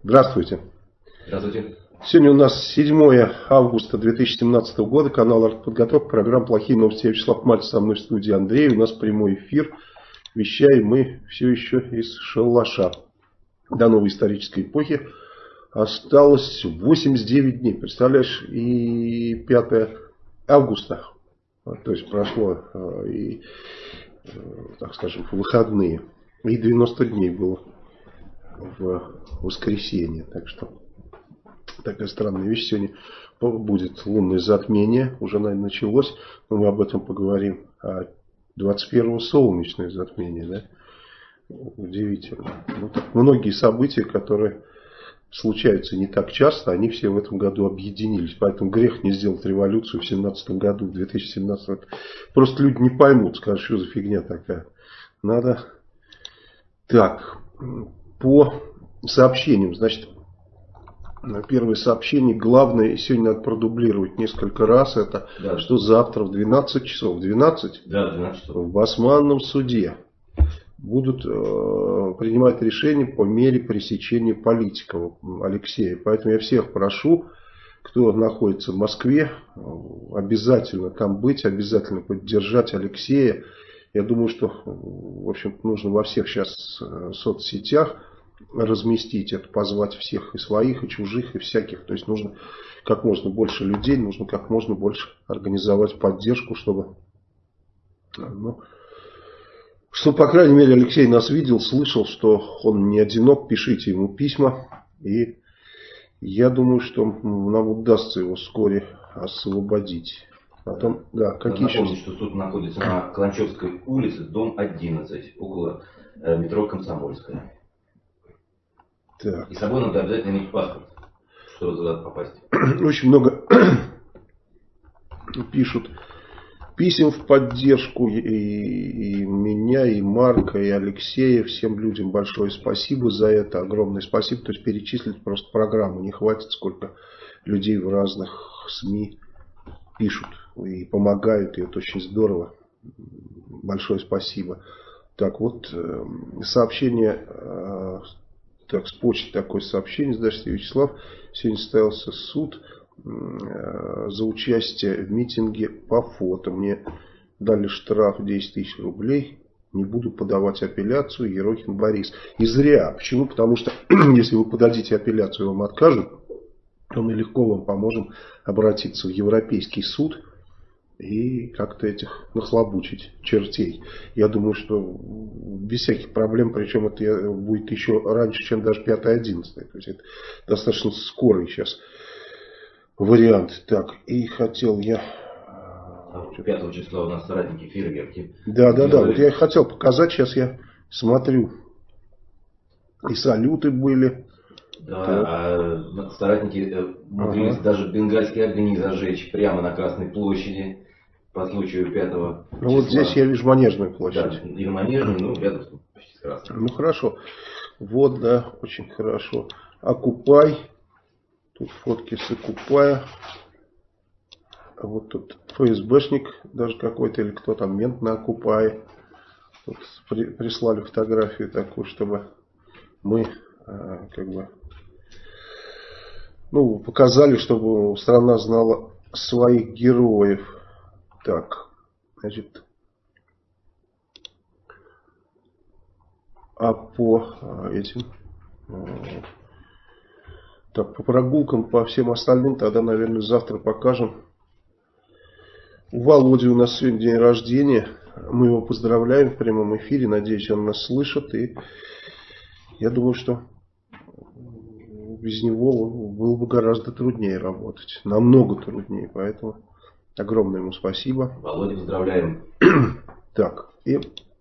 Здравствуйте. Здравствуйте. Сегодня у нас 7 августа 2017 года, канал «Артподготовка», программа «Плохие новости». Я Вячеслав Мальцев, со мной в студии Андрей. У нас прямой эфир. Вещаем мы все еще из шалаша. До новой исторической эпохи осталось 89 дней. Представляешь, и 5 августа. То есть прошло и, так скажем, выходные. И 90 дней было в воскресенье. Так что такая странная вещь. Сегодня будет лунное затмение. Уже, наверное, началось. Но мы об этом поговорим. А 21-го солнечное затмение. Да? Удивительно. Ну, так, многие события, которые случаются не так часто, они все в этом году объединились. Поэтому грех не сделать революцию в 2017 году, в 2017. Просто люди не поймут, скажут, что за фигня такая. Надо... Так, по сообщениям. Значит, первое сообщение. Главное, сегодня надо продублировать несколько раз. Это да. Что завтра в 12 часов. В 12? Да, 12 часов. В Басманном суде будут принимать решения по мере пресечения политиков Алексея. Поэтому я всех прошу, кто находится в Москве, обязательно там быть, обязательно поддержать Алексея. Я думаю, что, в общем, нужно во всех сейчас соцсетях разместить это, позвать всех и своих, и чужих, и всяких. То есть нужно как можно больше людей, нужно как можно больше организовать поддержку, чтобы... Чтобы, по крайней мере, Алексей нас видел, слышал, что он не одинок, пишите ему письма. И я думаю, что нам удастся его вскоре освободить. Потом, да, какие еще... Напомню, что суд находится на Каланчевской улице, дом 11, около метро Комсомольская. Так. И с собой надо обязательно иметь паспорт, чтобы туда попасть. Очень много пишут писем в поддержку и меня, и Марка, и Алексея. Всем людям большое спасибо за это. Огромное спасибо. То есть перечислить просто программу не хватит, сколько людей в разных СМИ пишут и помогают. И это очень здорово. Большое спасибо. Так, вот сообщение. Так, с почты такое сообщение. Здравствуйте, Вячеслав. Сегодня состоялся суд за участие в митинге по фото. Мне дали штраф 10 тысяч рублей. Не буду подавать апелляцию. Ерохин Борис. И зря. Почему? Потому что если вы подадите апелляцию, вам откажут, то мы легко вам поможем обратиться в Европейский суд и как-то этих нахлобучить чертей. Я думаю, что без всяких проблем, причем это будет еще раньше, чем даже 5-11. То есть это достаточно скорый сейчас вариант. Так, и хотел я... 5 числа у нас соратники фейерверки. Да. Вот я хотел показать, сейчас я смотрю. И салюты были. Да, а соратники умудрились даже бенгальские огни зажечь прямо на Красной площади по случаю 5 числа. Ну вот здесь я вижу Манежную площадь. Да, и Манежную, ну рядом почти с Красной. Ну хорошо. Вот, да, очень хорошо. Окупай. Тут фотки с Окупая. А вот тут ФСБшник даже какой-то, или кто там, мент на Окупае. Тут прислали фотографию такую, чтобы мы как бы показали, чтобы страна знала своих героев. Так, значит, а по этим... Так, по прогулкам, по всем остальным, тогда, наверное, завтра покажем. У Володи у нас сегодня день рождения. Мы его поздравляем в прямом эфире. Надеюсь, он нас слышит. И я думаю, что без него было бы гораздо труднее работать. Намного труднее. Поэтому огромное ему спасибо. Володя, поздравляем. Так, и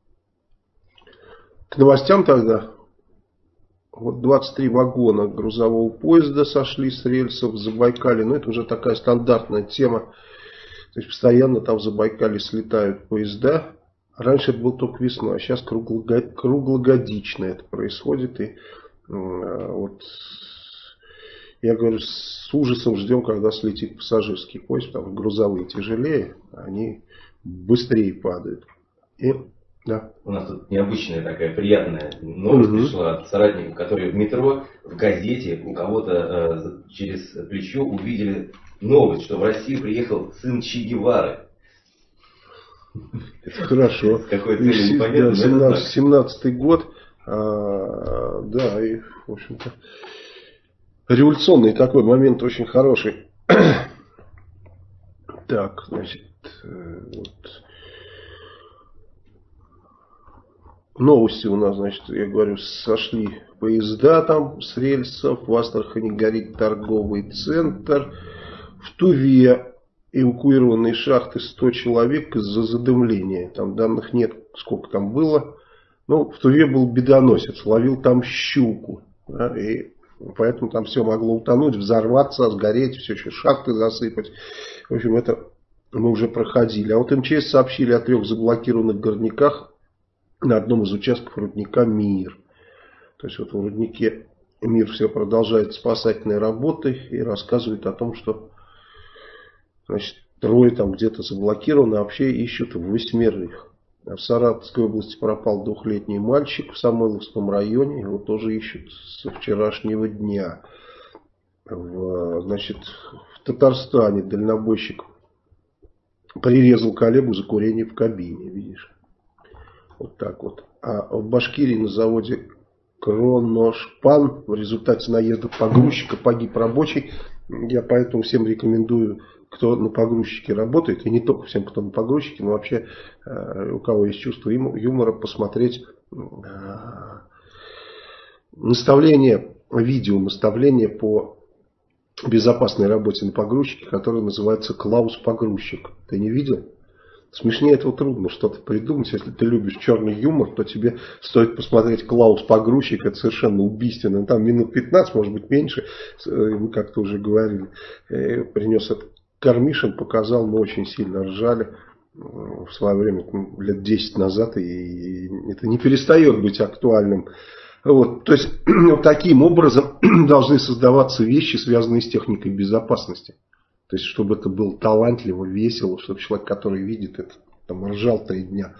к новостям тогда. Вот 23 вагона грузового поезда сошли с рельсов в Забайкале. Но это уже такая стандартная тема. То есть постоянно там в Забайкале слетают поезда. Раньше это было только весной, а сейчас круглогодично это происходит. И вот я говорю, с ужасом ждем, когда слетит пассажирский поезд, потому что грузовые тяжелее, они быстрее падают. И Да. У нас тут необычная такая приятная новость пришла от соратников, которые в метро, в газете у кого-то через плечо увидели новость, что в Россию приехал сын Че Гевары. Это хорошо. С какой целью непонятно, 17-й год. Да, и, в общем-то, революционный такой момент, очень хороший. Так, значит, вот. Новости у нас, значит, я говорю, сошли поезда там с рельсов, в Астрахани горит торговый центр, в Туве эвакуированные шахты 100 человек из-за задымления. Там данных нет, сколько там было. Но в Туве был бедоносец, ловил там щуку. Да, и поэтому там все могло утонуть, взорваться, сгореть, все еще шахты засыпать. В общем, это мы уже проходили. А вот МЧС сообщили о 3 заблокированных горняках на одном из участков рудника «Мир». То есть вот в руднике «Мир» все продолжает спасательные работы и рассказывает о том, что, значит, 3 там где-то заблокированы, а вообще ищут 8. А в Саратовской области пропал 2-летний мальчик в Самойловском районе. Его тоже ищут со вчерашнего дня. Значит, в Татарстане дальнобойщик прирезал коллегу за курение в кабине. Видишь? Вот так вот. А в Башкирии на заводе Кроношпан в результате наезда погрузчика погиб рабочий. Я поэтому всем рекомендую, кто на погрузчике работает, и не только всем, кто на погрузчике, но вообще у кого есть чувство юмора, посмотреть видео наставление по безопасной работе на погрузчике, которое называется «Клаус Погрузчик». Ты не видел? Смешнее этого трудно что-то придумать. Если ты любишь черный юмор, то тебе стоит посмотреть «Клаус Погрузчик». Это совершенно убийственно. Там минут 15, может быть меньше. Мы как-то уже говорили. Принес этот Кармишин, показал, мы очень сильно ржали в свое время, лет 10 назад. И это не перестает быть актуальным. Вот. То есть, таким образом должны создаваться вещи, связанные с техникой безопасности. То есть, чтобы это было талантливо, весело, чтобы человек, который видит это, там, ржал 3 дня.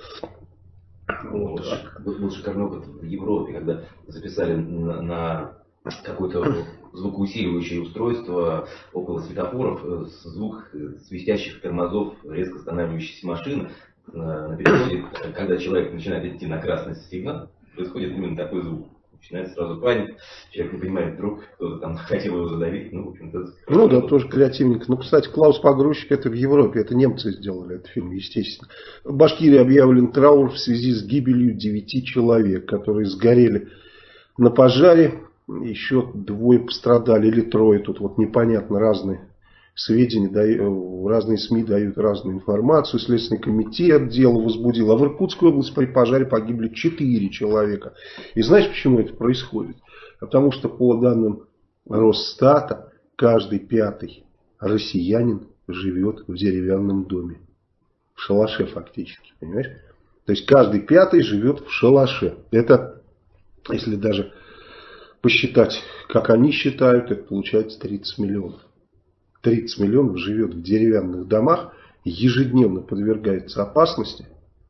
Вот. Был шикарный опыт в Европе, когда записали на какое-то звукоусиливающее устройство около светофоров звук свистящих тормозов резко останавливающейся машины на переходе. Когда человек начинает идти на красный сигнал, происходит именно такой звук. Начинается сразу паника, человек не понимает, вдруг кто-то там хотел его задавить. Ну, в общем-то, да, тоже креативненько. Ну, кстати, «Клаус Погрузчик» это в Европе, это немцы сделали этот фильм, естественно. В Башкирии объявлен траур в связи с гибелью 9 человек, которые сгорели на пожаре. Еще 2 пострадали, или 3, тут вот непонятно, разные сведения, разные СМИ дают разную информацию. Следственный комитет дело возбудил. А в Иркутской области при пожаре погибли 4 человека. И знаешь, почему это происходит? Потому что по данным Росстата, каждый 5-й россиянин живет в деревянном доме. В шалаше фактически, понимаешь? То есть каждый 5-й живет в шалаше. Это, если даже посчитать, как они считают, это получается 30 миллионов. 30 миллионов живет в деревянных домах, ежедневно подвергается опасности,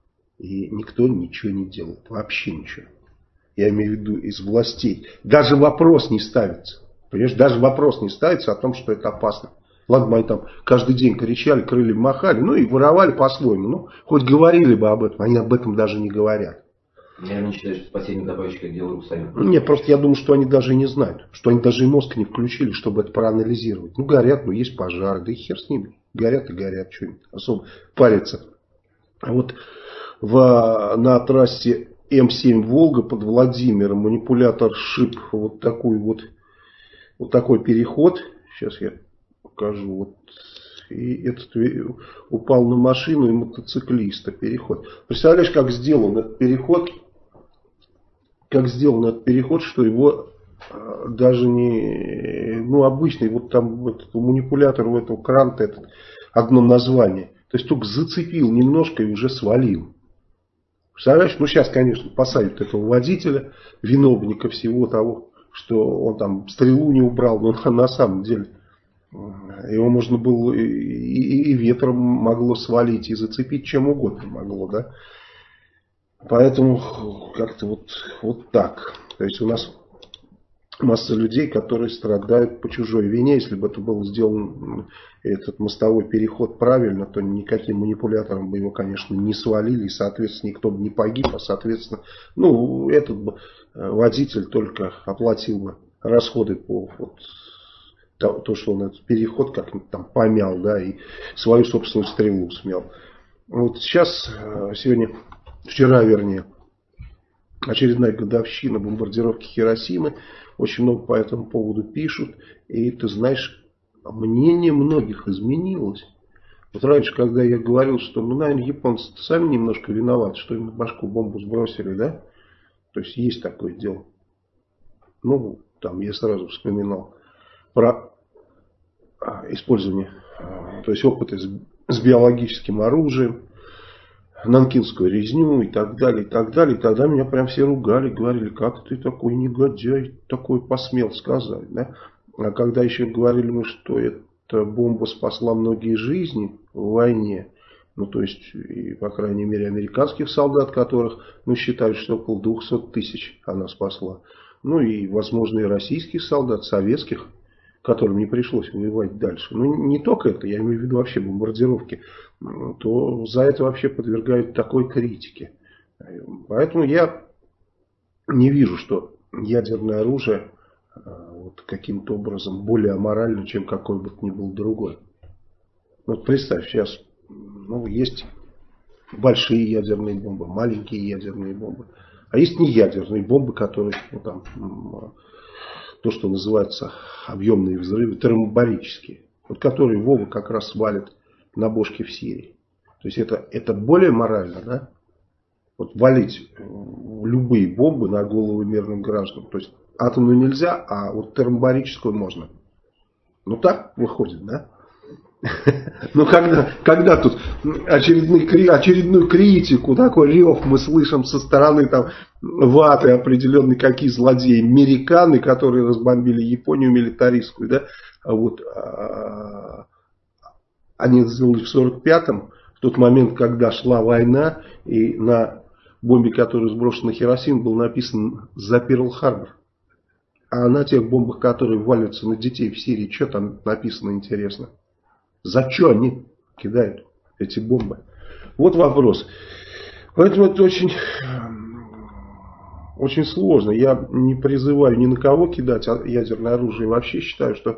и никто ничего не делает. Вообще ничего. Я имею в виду из властей. Даже вопрос не ставится. Понимаешь, даже вопрос не ставится о том, что это опасно. Ладно, они там каждый день кричали, крыльями махали, ну и воровали по-своему. Ну, хоть говорили бы об этом, они об этом даже не говорят. Я не считаю, что спасение добавщика дело сами. Нет, просто я думаю, что они даже и не знают. Что они даже и мозг не включили, чтобы это проанализировать. Ну, горят, ну, есть пожары, да и хер с ними. Горят и горят, что-нибудь особо париться. А вот на трассе М7 Волга под Владимиром манипулятор сшиб вот такой переход. Сейчас я покажу. Вот. И этот упал на машину и мотоциклиста. Переход. Представляешь, как сделан этот переход? Что его даже не, ну, обычный, вот там этот, у манипулятора, у этого кранта этот, одно название. То есть только зацепил немножко и уже свалил. Представляешь, ну сейчас, конечно, посадят этого водителя, виновника всего того, что он там стрелу не убрал, но на самом деле его можно было и ветром могло свалить, и зацепить чем угодно могло, да. Поэтому как-то вот так. То есть у нас масса людей, которые страдают по чужой вине. Если бы это был сделан этот мостовой переход правильно, то никаким манипулятором бы его, конечно, не свалили. И, соответственно, никто бы не погиб. А, соответственно, этот бы водитель только оплатил бы расходы по то, что он этот переход как-нибудь там помял, да, и свою собственную стрелу смел. Вот сейчас, вчера, очередная годовщина бомбардировки Хиросимы. Очень много по этому поводу пишут. И ты знаешь, мнение многих изменилось. Вот раньше, когда я говорил, что, наверное, японцы сами немножко виноваты, что им на башку бомбу сбросили, да? То есть есть такое дело. Там я сразу вспоминал про использование, то есть опыты с биологическим оружием, нанкинскую резню и так далее, и так далее. И тогда меня прям все ругали, говорили, как ты такой негодяй, такой посмел сказать, да? А когда еще говорили, что эта бомба спасла многие жизни в войне, то есть, и, по крайней мере, американских солдат, которых, считали, что около 200 тысяч она спасла. И, возможно, и российских солдат, советских, которым не пришлось воевать дальше. Не только это, я имею в виду вообще бомбардировки, то за это вообще подвергают такой критике. Поэтому я не вижу, что ядерное оружие каким-то образом более аморально, чем какой бы то ни был другой. Представь, сейчас есть большие ядерные бомбы, маленькие ядерные бомбы. А есть неядерные бомбы, которые то, что называется объемные взрывы, термобарические, которые Вова как раз свалит на бошки в Сирии. То есть это более морально, да? Валить любые бомбы на головы мирным гражданам. То есть атомную нельзя, а термобарическую можно. Так выходит, да? Когда тут очередную критику, такой рев мы слышим со стороны ваты определенной, какие злодеи, американы, которые разбомбили Японию милитаристскую, да, они это сделали в 1945-м, в тот момент, когда шла война, и на бомбе, которая сброшена на Хиросиму, было написано «За Перл-Харбор». А на тех бомбах, которые валятся на детей в Сирии, что там написано, интересно? За что они кидают эти бомбы? Вот вопрос. Поэтому это очень, очень сложно. Я не призываю ни на кого кидать ядерное оружие. Вообще считаю, что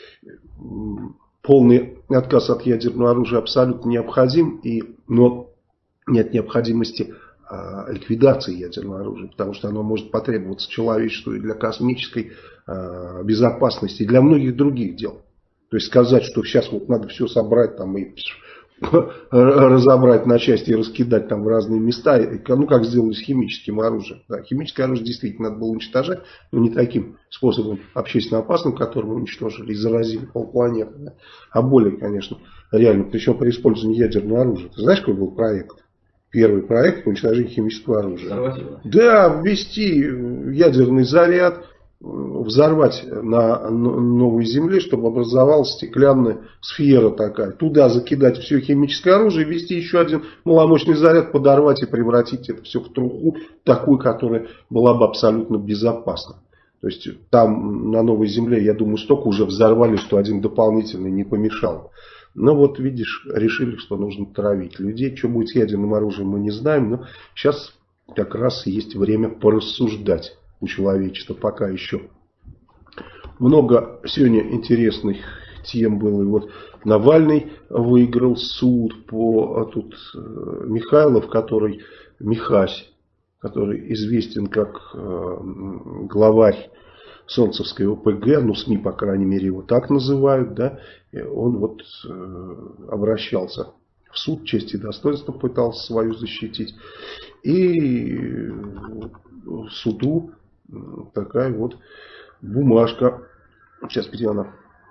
полный отказ от ядерного оружия абсолютно необходим. Но нет необходимости ликвидации ядерного оружия, потому что оно может потребоваться человечеству и для космической безопасности, и для многих других дел. То есть сказать, что сейчас надо все собрать и разобрать на части и раскидать в разные места, как сделали с химическим оружием. Да, химическое оружие действительно надо было уничтожать, но не таким способом общественно опасным, которым мы уничтожили и заразили полпланеты, да, а более, конечно, реально, причем при использовании ядерного оружия. Ты знаешь, какой был проект? Первый проект по уничтожению химического оружия. Да, ввести ядерный заряд, взорвать на новой земле, чтобы образовалась стеклянная сфера такая. Туда закидать все химическое оружие, ввести еще один маломощный заряд, подорвать и превратить это все в труху, такую, которая была бы абсолютно безопасна. То есть там на новой земле, я думаю, столько уже взорвали, что один дополнительный не помешал. Но видишь, решили, что нужно травить людей. Что будет с ядерным оружием, мы не знаем. Но сейчас как раз есть время порассуждать у человечества пока еще. Много сегодня интересных тем было. И Навальный выиграл суд по Михайлов, Михась, который известен как главарь Солнцевской ОПГ, СМИ, по крайней мере, его так называют, да, и он обращался в суд, честь и достоинство пытался свою защитить, и суду такая бумажка, сейчас где она,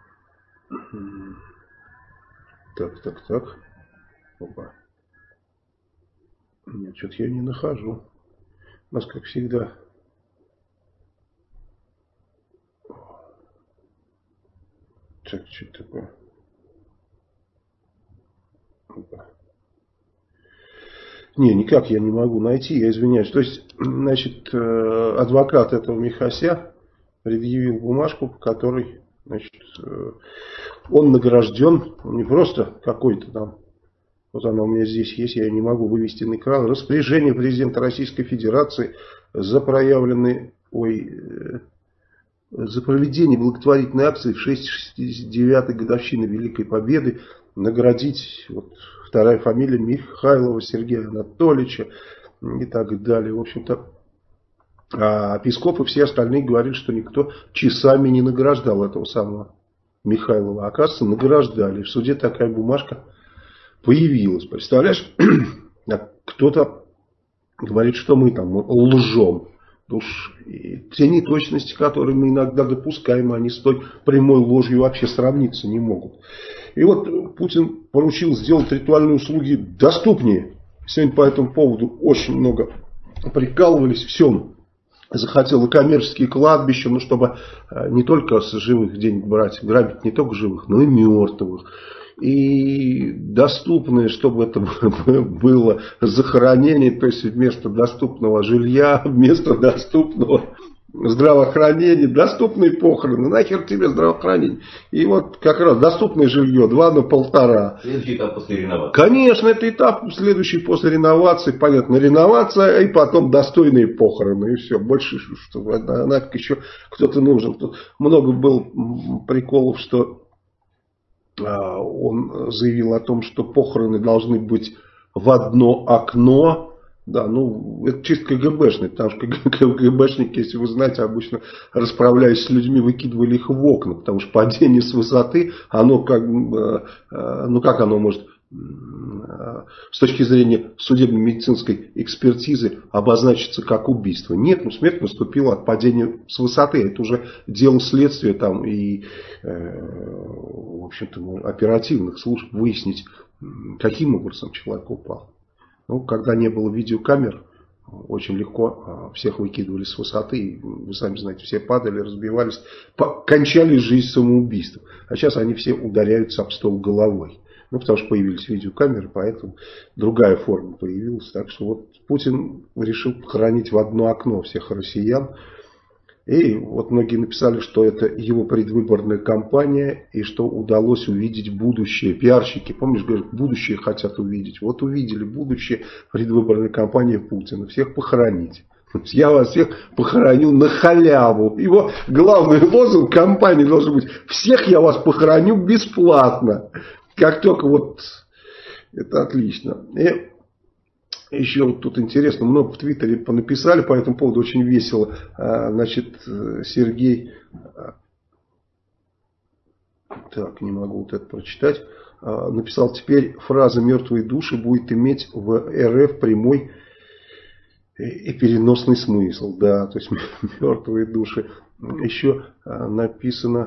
так, опа, нет, что-то я не нахожу, у нас как всегда. Так, что это такое? Не, никак я не могу найти, я извиняюсь. То есть, значит, адвокат этого Михася предъявил бумажку, по которой, значит, он награжден, не просто какой-то там, вот она у меня здесь есть, я не могу вывести на экран, распоряжение президента Российской Федерации за проведение благотворительной акции в 69-й годовщины Великой Победы наградить, вот, вторая фамилия Михайлова Сергея Анатольевича и так далее. В общем-то, а Песков и все остальные говорили, что никто часами не награждал этого самого Михайлова. Оказывается, награждали. В суде такая бумажка появилась. Представляешь, кто-то говорит, что мы там лжем. Уж те неточности, которые мы иногда допускаем, они с той прямой ложью вообще сравниться не могут. И вот Путин поручил сделать ритуальные услуги доступнее. Сегодня по этому поводу очень много прикалывались. Все захотел и коммерческие кладбища, ну, чтобы не только с живых денег брать, грабить не только живых, но и мертвых. И доступное, чтобы это было захоронение, то есть вместо доступного жилья, вместо доступного здравоохранения, доступные похороны. Нахер тебе здравоохранение? И вот как раз доступное жилье 2 на 1,5. Следующий этап после реновации. Конечно, это этап следующий после реновации. Понятно, реновация и потом достойные похороны. И все. Больше, что нафиг еще кто-то нужен. Тут много было приколов, что он заявил о том, что похороны должны быть в одно окно. Да, ну, это чисто КГБшный, потому что КГБшники, если вы знаете, обычно, расправляясь с людьми, выкидывали их в окна, потому что падение с высоты, оно как, ну, как оно может с точки зрения судебно-медицинской экспертизы обозначиться как убийство? Нет, ну, смерть наступила от падения с высоты, это уже дело следствия там и, в общем-то, оперативных служб выяснить, каким образом человек упал. Ну, когда не было видеокамер, очень легко всех выкидывали с высоты. И, вы сами знаете, все падали, разбивались, кончали жизнь самоубийством. А сейчас они все ударяются об стол головой. Ну, потому что появились видеокамеры, поэтому другая форма появилась. Так что вот Путин решил похоронить в одно окно всех россиян. И вот многие написали, что это его предвыборная кампания и что удалось увидеть будущее. Пиарщики, помнишь, говорят, будущее хотят увидеть. Вот увидели будущее предвыборной кампании Путина. Всех похоронить. Я вас всех похороню на халяву. Его главный лозунг кампании должен быть: всех я вас похороню бесплатно. Как только вот это отлично. И еще вот тут интересно, много в Твиттере понаписали по этому поводу, очень весело. Значит, Сергей, так, не могу вот это прочитать, написал: теперь фраза «мертвые души» будет иметь в РФ прямой и переносный смысл. Да, то есть мертвые души. Еще написано: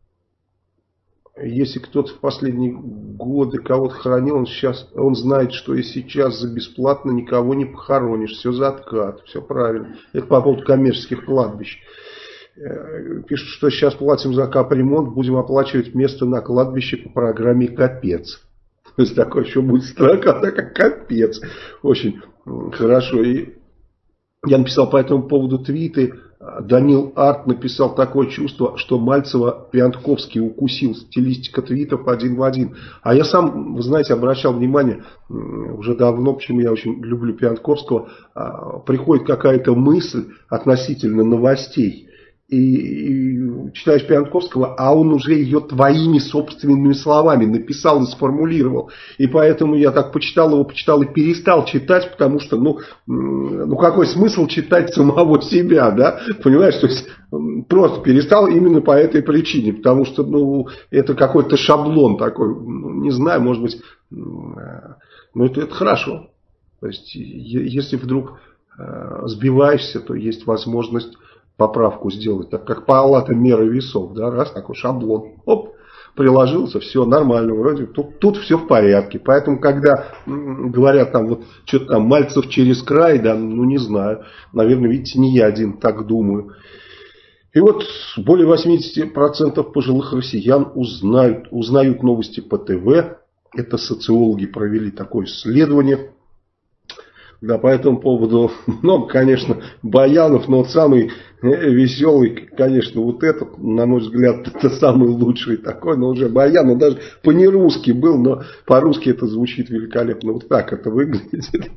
если кто-то в последние годы кого-то хоронил, он знает, что и сейчас за бесплатно никого не похоронишь. Все за откат, все правильно. Это по поводу коммерческих кладбищ. Пишут, что сейчас платим за капремонт, будем оплачивать место на кладбище по программе «Капец». То есть такой еще будет строка, как «Капец». Очень хорошо. И я написал по этому поводу твиты. Данил Арт написал: такое чувство, что Мальцева Пиантковский укусил. Стилистика твитов один в один. А я сам, вы знаете, обращал внимание уже давно, почему я очень люблю Пиантковского. Приходит какая-то мысль относительно новостей. И читаешь Пиантковского, а он уже ее твоими собственными словами написал и сформулировал. И поэтому я так почитал его, почитал и перестал читать, потому что, ну какой смысл читать самого себя, да? Понимаешь, то есть просто перестал именно по этой причине, потому что, это какой-то шаблон такой, не знаю, может быть, это хорошо. То есть, если вдруг сбиваешься, то есть возможность поправку сделать, так как палата меры весов, да, раз такой шаблон, оп, приложился, все нормально, вроде тут все в порядке. Поэтому, когда говорят там вот что-то там Мальцев через край, да, не знаю, наверное, видите, не я один так думаю. И вот более 80% пожилых россиян узнают новости по ТВ. Это социологи провели такое исследование. Да, по этому поводу много, конечно, баянов, но вот самый веселый, конечно, вот этот, на мой взгляд, это самый лучший такой, но уже баян, он даже по-нерусски был, но по-русски это звучит великолепно. Вот так это выглядит.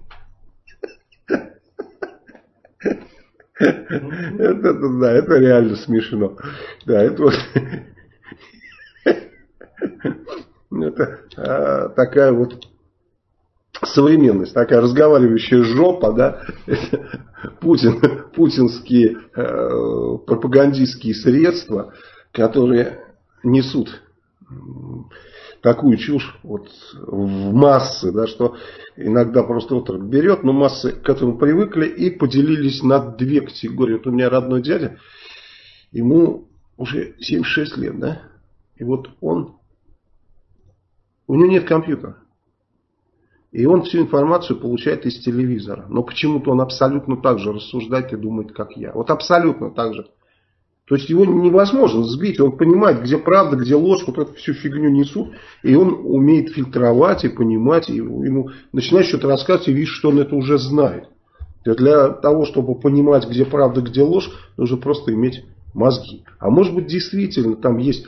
Это реально смешно. Да, это вот... Это такая вот современность, такая разговаривающая жопа, да, путинские пропагандистские средства, которые несут такую чушь вот в массы, да, что иногда просто отрок берет, но массы к этому привыкли и поделились на две категории. Вот у меня родной дядя, ему уже 76 лет, да, и вот у него нет компьютера. И он всю информацию получает из телевизора. Но почему-то он абсолютно так же рассуждает и думает, как я. Вот абсолютно так же. То есть его невозможно сбить. Он понимает, где правда, где ложь. Вот эту всю фигню несут. И он умеет фильтровать и понимать. И ему начинает что-то рассказывать и видишь, что он это уже знает. Для того, чтобы понимать, где правда, где ложь, нужно просто иметь мозги. А может быть, действительно там есть...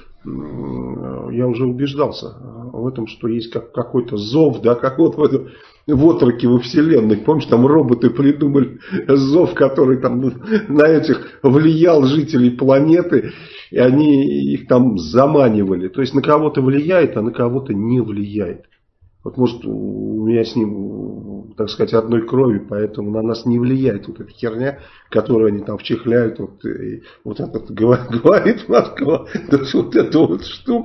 Я уже убеждался в этом, что есть какой-то зов, да, как вот в отроке во вселенной. Помнишь, там роботы придумали зов, который там на этих влиял жителей планеты, и они их там заманивали. То есть на кого-то влияет, а на кого-то не влияет. Вот может у меня с ним, так сказать, одной крови, поэтому на нас не влияет вот эта херня, которую они там вчехляют. Вот этот говорит Москва, да вот эта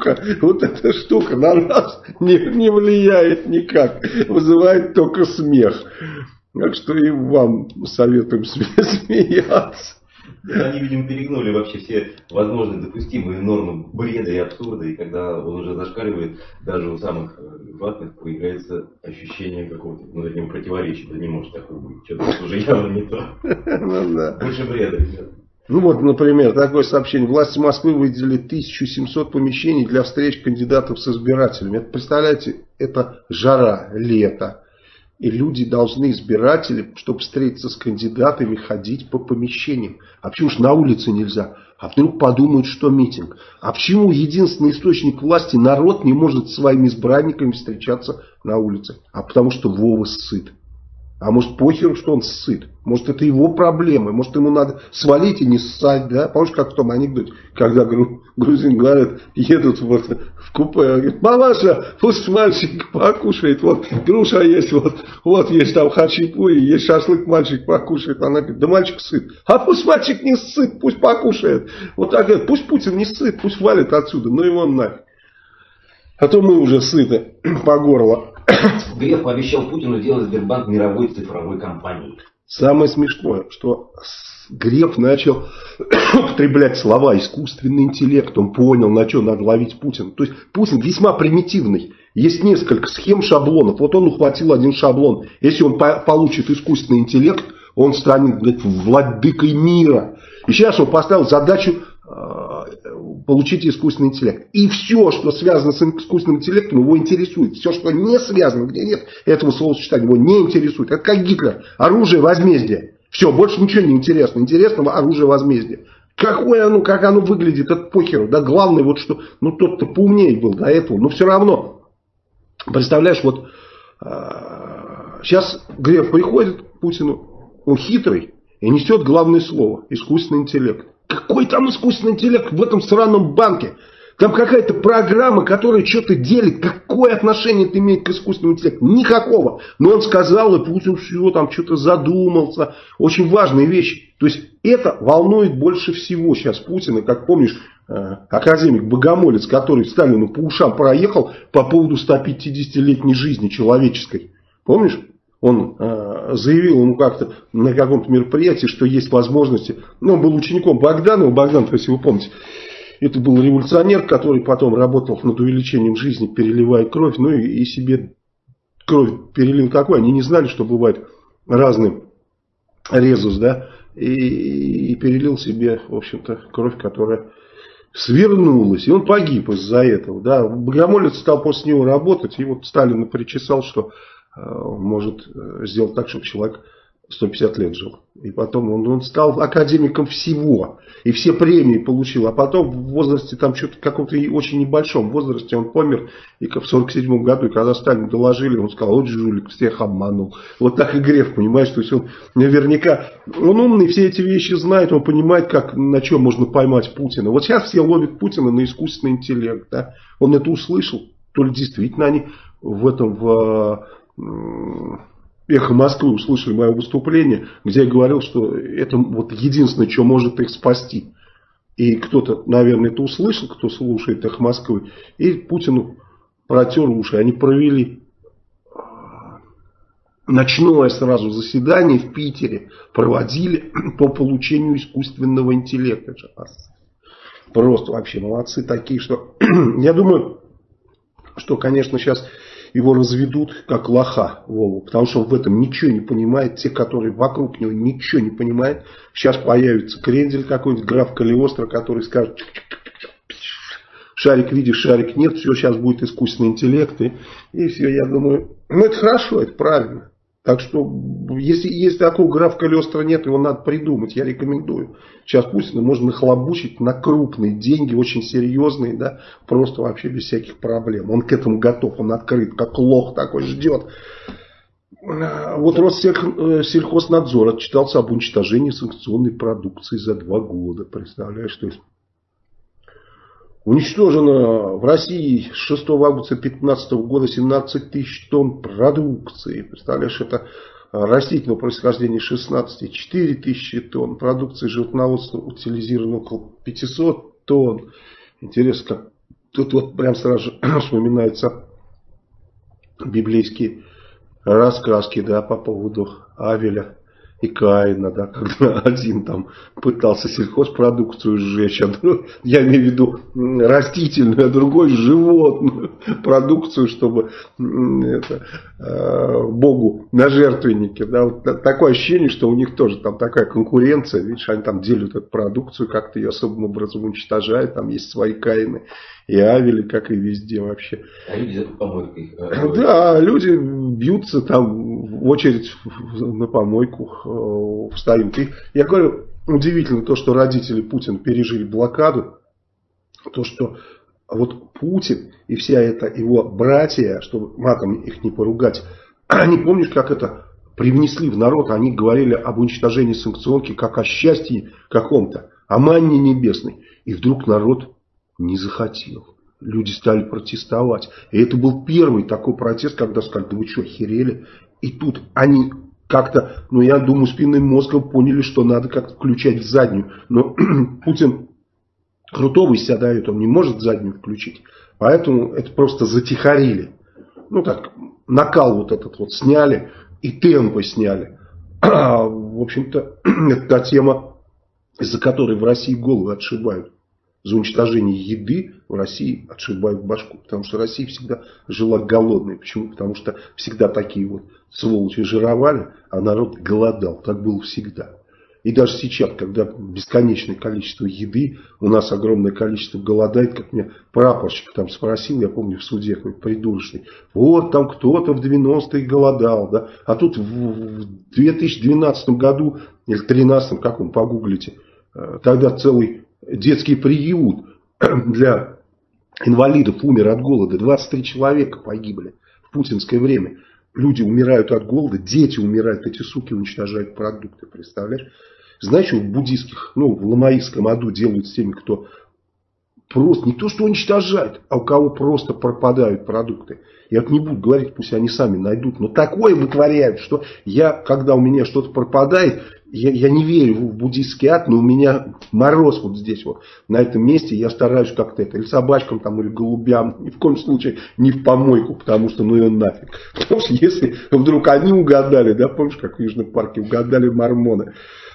штука на нас не влияет никак, вызывает только смех. Так что и вам советуем смеяться. Они, видимо, перегнули вообще все возможные допустимые нормы бреда и абсурда, и когда он уже зашкаливает, даже у самых ватных появляется ощущение какого-то внутреннего противоречия. Да не может такое быть, что-то уже явно не то. Больше бреда, ребята. Ну вот, например, такое сообщение. Власти Москвы выделили 1700 помещений для встреч кандидатов с избирателями. Это, представляете, это жара, лето. И люди должны, избиратели, чтобы встретиться с кандидатами, ходить по помещениям. А почему же на улице нельзя? А вдруг подумают, что митинг? А почему единственный источник власти, народ, не может с своими избранниками встречаться на улице? А потому что Вова сыт. А может похеру, что он сыт? Может это его проблемы? Может ему надо свалить и не ссать, да? Помнишь, как в том анекдоте, когда грузин говорят, едут вот в купе, говорит, мамаша, пусть мальчик покушает, вот груша есть, вот есть там хачапури, есть шашлык, мальчик покушает. Она говорит, да мальчик сыт. А пусть мальчик не сыт, пусть покушает. Вот так говорит, пусть Путин не сыт, пусть валит отсюда, ну его нафиг. А то мы уже сыты по горло. Греф пообещал Путину сделать Сбербанк мировой цифровой компанией. Самое смешное, что Греф начал употреблять слова искусственный интеллект. Он понял, на что надо ловить Путина. То есть Путин весьма примитивный. Есть несколько схем, шаблонов. Вот он ухватил один шаблон. Если он получит искусственный интеллект, он станет, говорит, владыкой мира. И сейчас он поставил задачу получить искусственный интеллект. И все, что связано с искусственным интеллектом, его интересует. Все, что не связано, где нет этого словосочетания, его не интересует. Это как Гитлер. Оружие возмездия. Все, больше ничего не интересно. Интересного оружие возмездия. Какое оно, как оно выглядит, это похеру. Да, главное, вот что, ну тот-то поумнее был до этого. Но все равно, представляешь, вот сейчас Греф приходит к Путину, он хитрый и несет главное слово. Искусственный интеллект. Какой там искусственный интеллект в этом сраном банке? Там какая-то программа, которая что-то делит. Какое отношение это имеет к искусственному интеллекту? Никакого. Но он сказал, и Путин все там что-то задумался. Очень важные вещи. То есть это волнует больше всего сейчас Путина. Как помнишь, академик Богомолец, который Сталину по ушам проехал по поводу 150-летней жизни человеческой. Помнишь? Он заявил ему как-то на каком-то мероприятии, что есть возможности. Ну, он был учеником Богданова. Богданов, если вы помните, это был революционер, который потом работал над увеличением жизни, переливая кровь. Ну и себе кровь перелил какой. Они не знали, что бывает разный резус, да. И перелил себе, в общем-то, кровь, которая свернулась. И он погиб из-за этого. Да. Богомолец стал после него работать. И вот Сталин причесал, что может сделать так, чтобы человек 150 лет жил. И потом он стал академиком всего. И все премии получил. А потом в возрасте, там что-то каком-то очень небольшом возрасте он помер. И в 47 году, и когда Сталину доложили, он сказал: вот жулик, всех обманул. Вот так и Греф, понимаешь, то есть он наверняка, он умный, все эти вещи знает, он понимает, как, на чем можно поймать Путина. Вот сейчас все ловят Путина на искусственный интеллект. Да? Он это услышал. То ли действительно они в «Эхо Москвы» услышали мое выступление, где я говорил, что это вот единственное, что может их спасти. И кто-то, наверное, это услышал, кто слушает «Эхо Москвы», и Путину протер уши. Они провели ночное сразу заседание в Питере, проводили по получению искусственного интеллекта. Просто вообще молодцы такие, что я думаю, что, конечно, сейчас его разведут как лоха Вову, потому что он в этом ничего не понимает. Те, которые вокруг него, ничего не понимают. Сейчас появится крендель какой-нибудь, граф Калиостро, который скажет: шарик видишь, шарик нет, все, сейчас будет искусственный интеллект. И все, я думаю, ну это хорошо, это правильно. Так что, если такого графа Калиостро нет, его надо придумать, я рекомендую. Сейчас Путина можно нахлобучить на крупные деньги, очень серьезные, да, просто вообще без всяких проблем. Он к этому готов, он открыт, как лох такой ждет. Вот Россельхознадзор отчитался об уничтожении санкционной продукции за 2 года. Представляешь, что это? Уничтожено в России с 6 августа 2015 года 17 тысяч тонн продукции. Представляешь, это растительного происхождения 16, 4 тысячи тонн. Продукции животноводства утилизировано около 500 тонн. Интересно, как тут вот прям сразу же вспоминаются библейские рассказки, да, по поводу Авеля и Каина, да, когда один там пытался сельхозпродукцию сжечь, я имею в виду растительную, а другой животную продукцию, чтобы Богу на жертвеннике. Да, вот такое ощущение, что у них тоже там такая конкуренция, видишь, они там делят эту продукцию, как-то ее особым образом уничтожают, там есть свои Каины и Авели, как и везде вообще. А люди за помойкой. Да, люди бьются там в очередь на помойку встают. И я говорю, удивительно то, что родители Путина пережили блокаду, то, что вот Путин и вся эта его братья, чтобы матом их не поругать, они, помнишь, как это привнесли в народ, они говорили об уничтожении санкционки как о счастье каком-то, о манне небесной. И вдруг народ не захотел. Люди стали протестовать. И это был первый такой протест, когда сказали: да вы что, охерели? И тут они как-то, ну я думаю, спинным мозгом поняли, что надо как-то включать заднюю. Но Путин крутого из себя дает, он не может заднюю включить. Поэтому это просто затихарили. Ну так, накал вот этот вот сняли и темпы сняли. В общем-то, это та тема, из-за которой в России головы отшибают. За уничтожение еды в России отшибают башку. Потому что Россия всегда жила голодной. Почему? Потому что всегда такие вот сволочи жировали, а народ голодал. Так было всегда. И даже сейчас, когда бесконечное количество еды, у нас огромное количество голодает, как меня прапорщик там спросил, я помню в суде, какой придурочный, вот там кто-то в 90-е голодал, да, а тут в 2012 году, или 2013, как вы погуглите, тогда целый детский приют для инвалидов умер от голода, 23 человека погибли в путинское время. Люди умирают от голода, дети умирают, эти суки уничтожают продукты, представляешь? Знаешь, что в буддийских, в ламаистском аду делают с теми, кто просто не то что уничтожает, а у кого просто пропадают продукты. Я вот не буду говорить, пусть они сами найдут, но такое вытворяют, что я, когда у меня что-то пропадает, я не верю в буддийский ад, но у меня мороз вот здесь вот, на этом месте, я стараюсь как-то это, или собачкам там, или голубям, ни в коем случае не в помойку, потому что ее нафиг. Потому что если вдруг они угадали, да, помнишь, как в Южном парке угадали мормоны.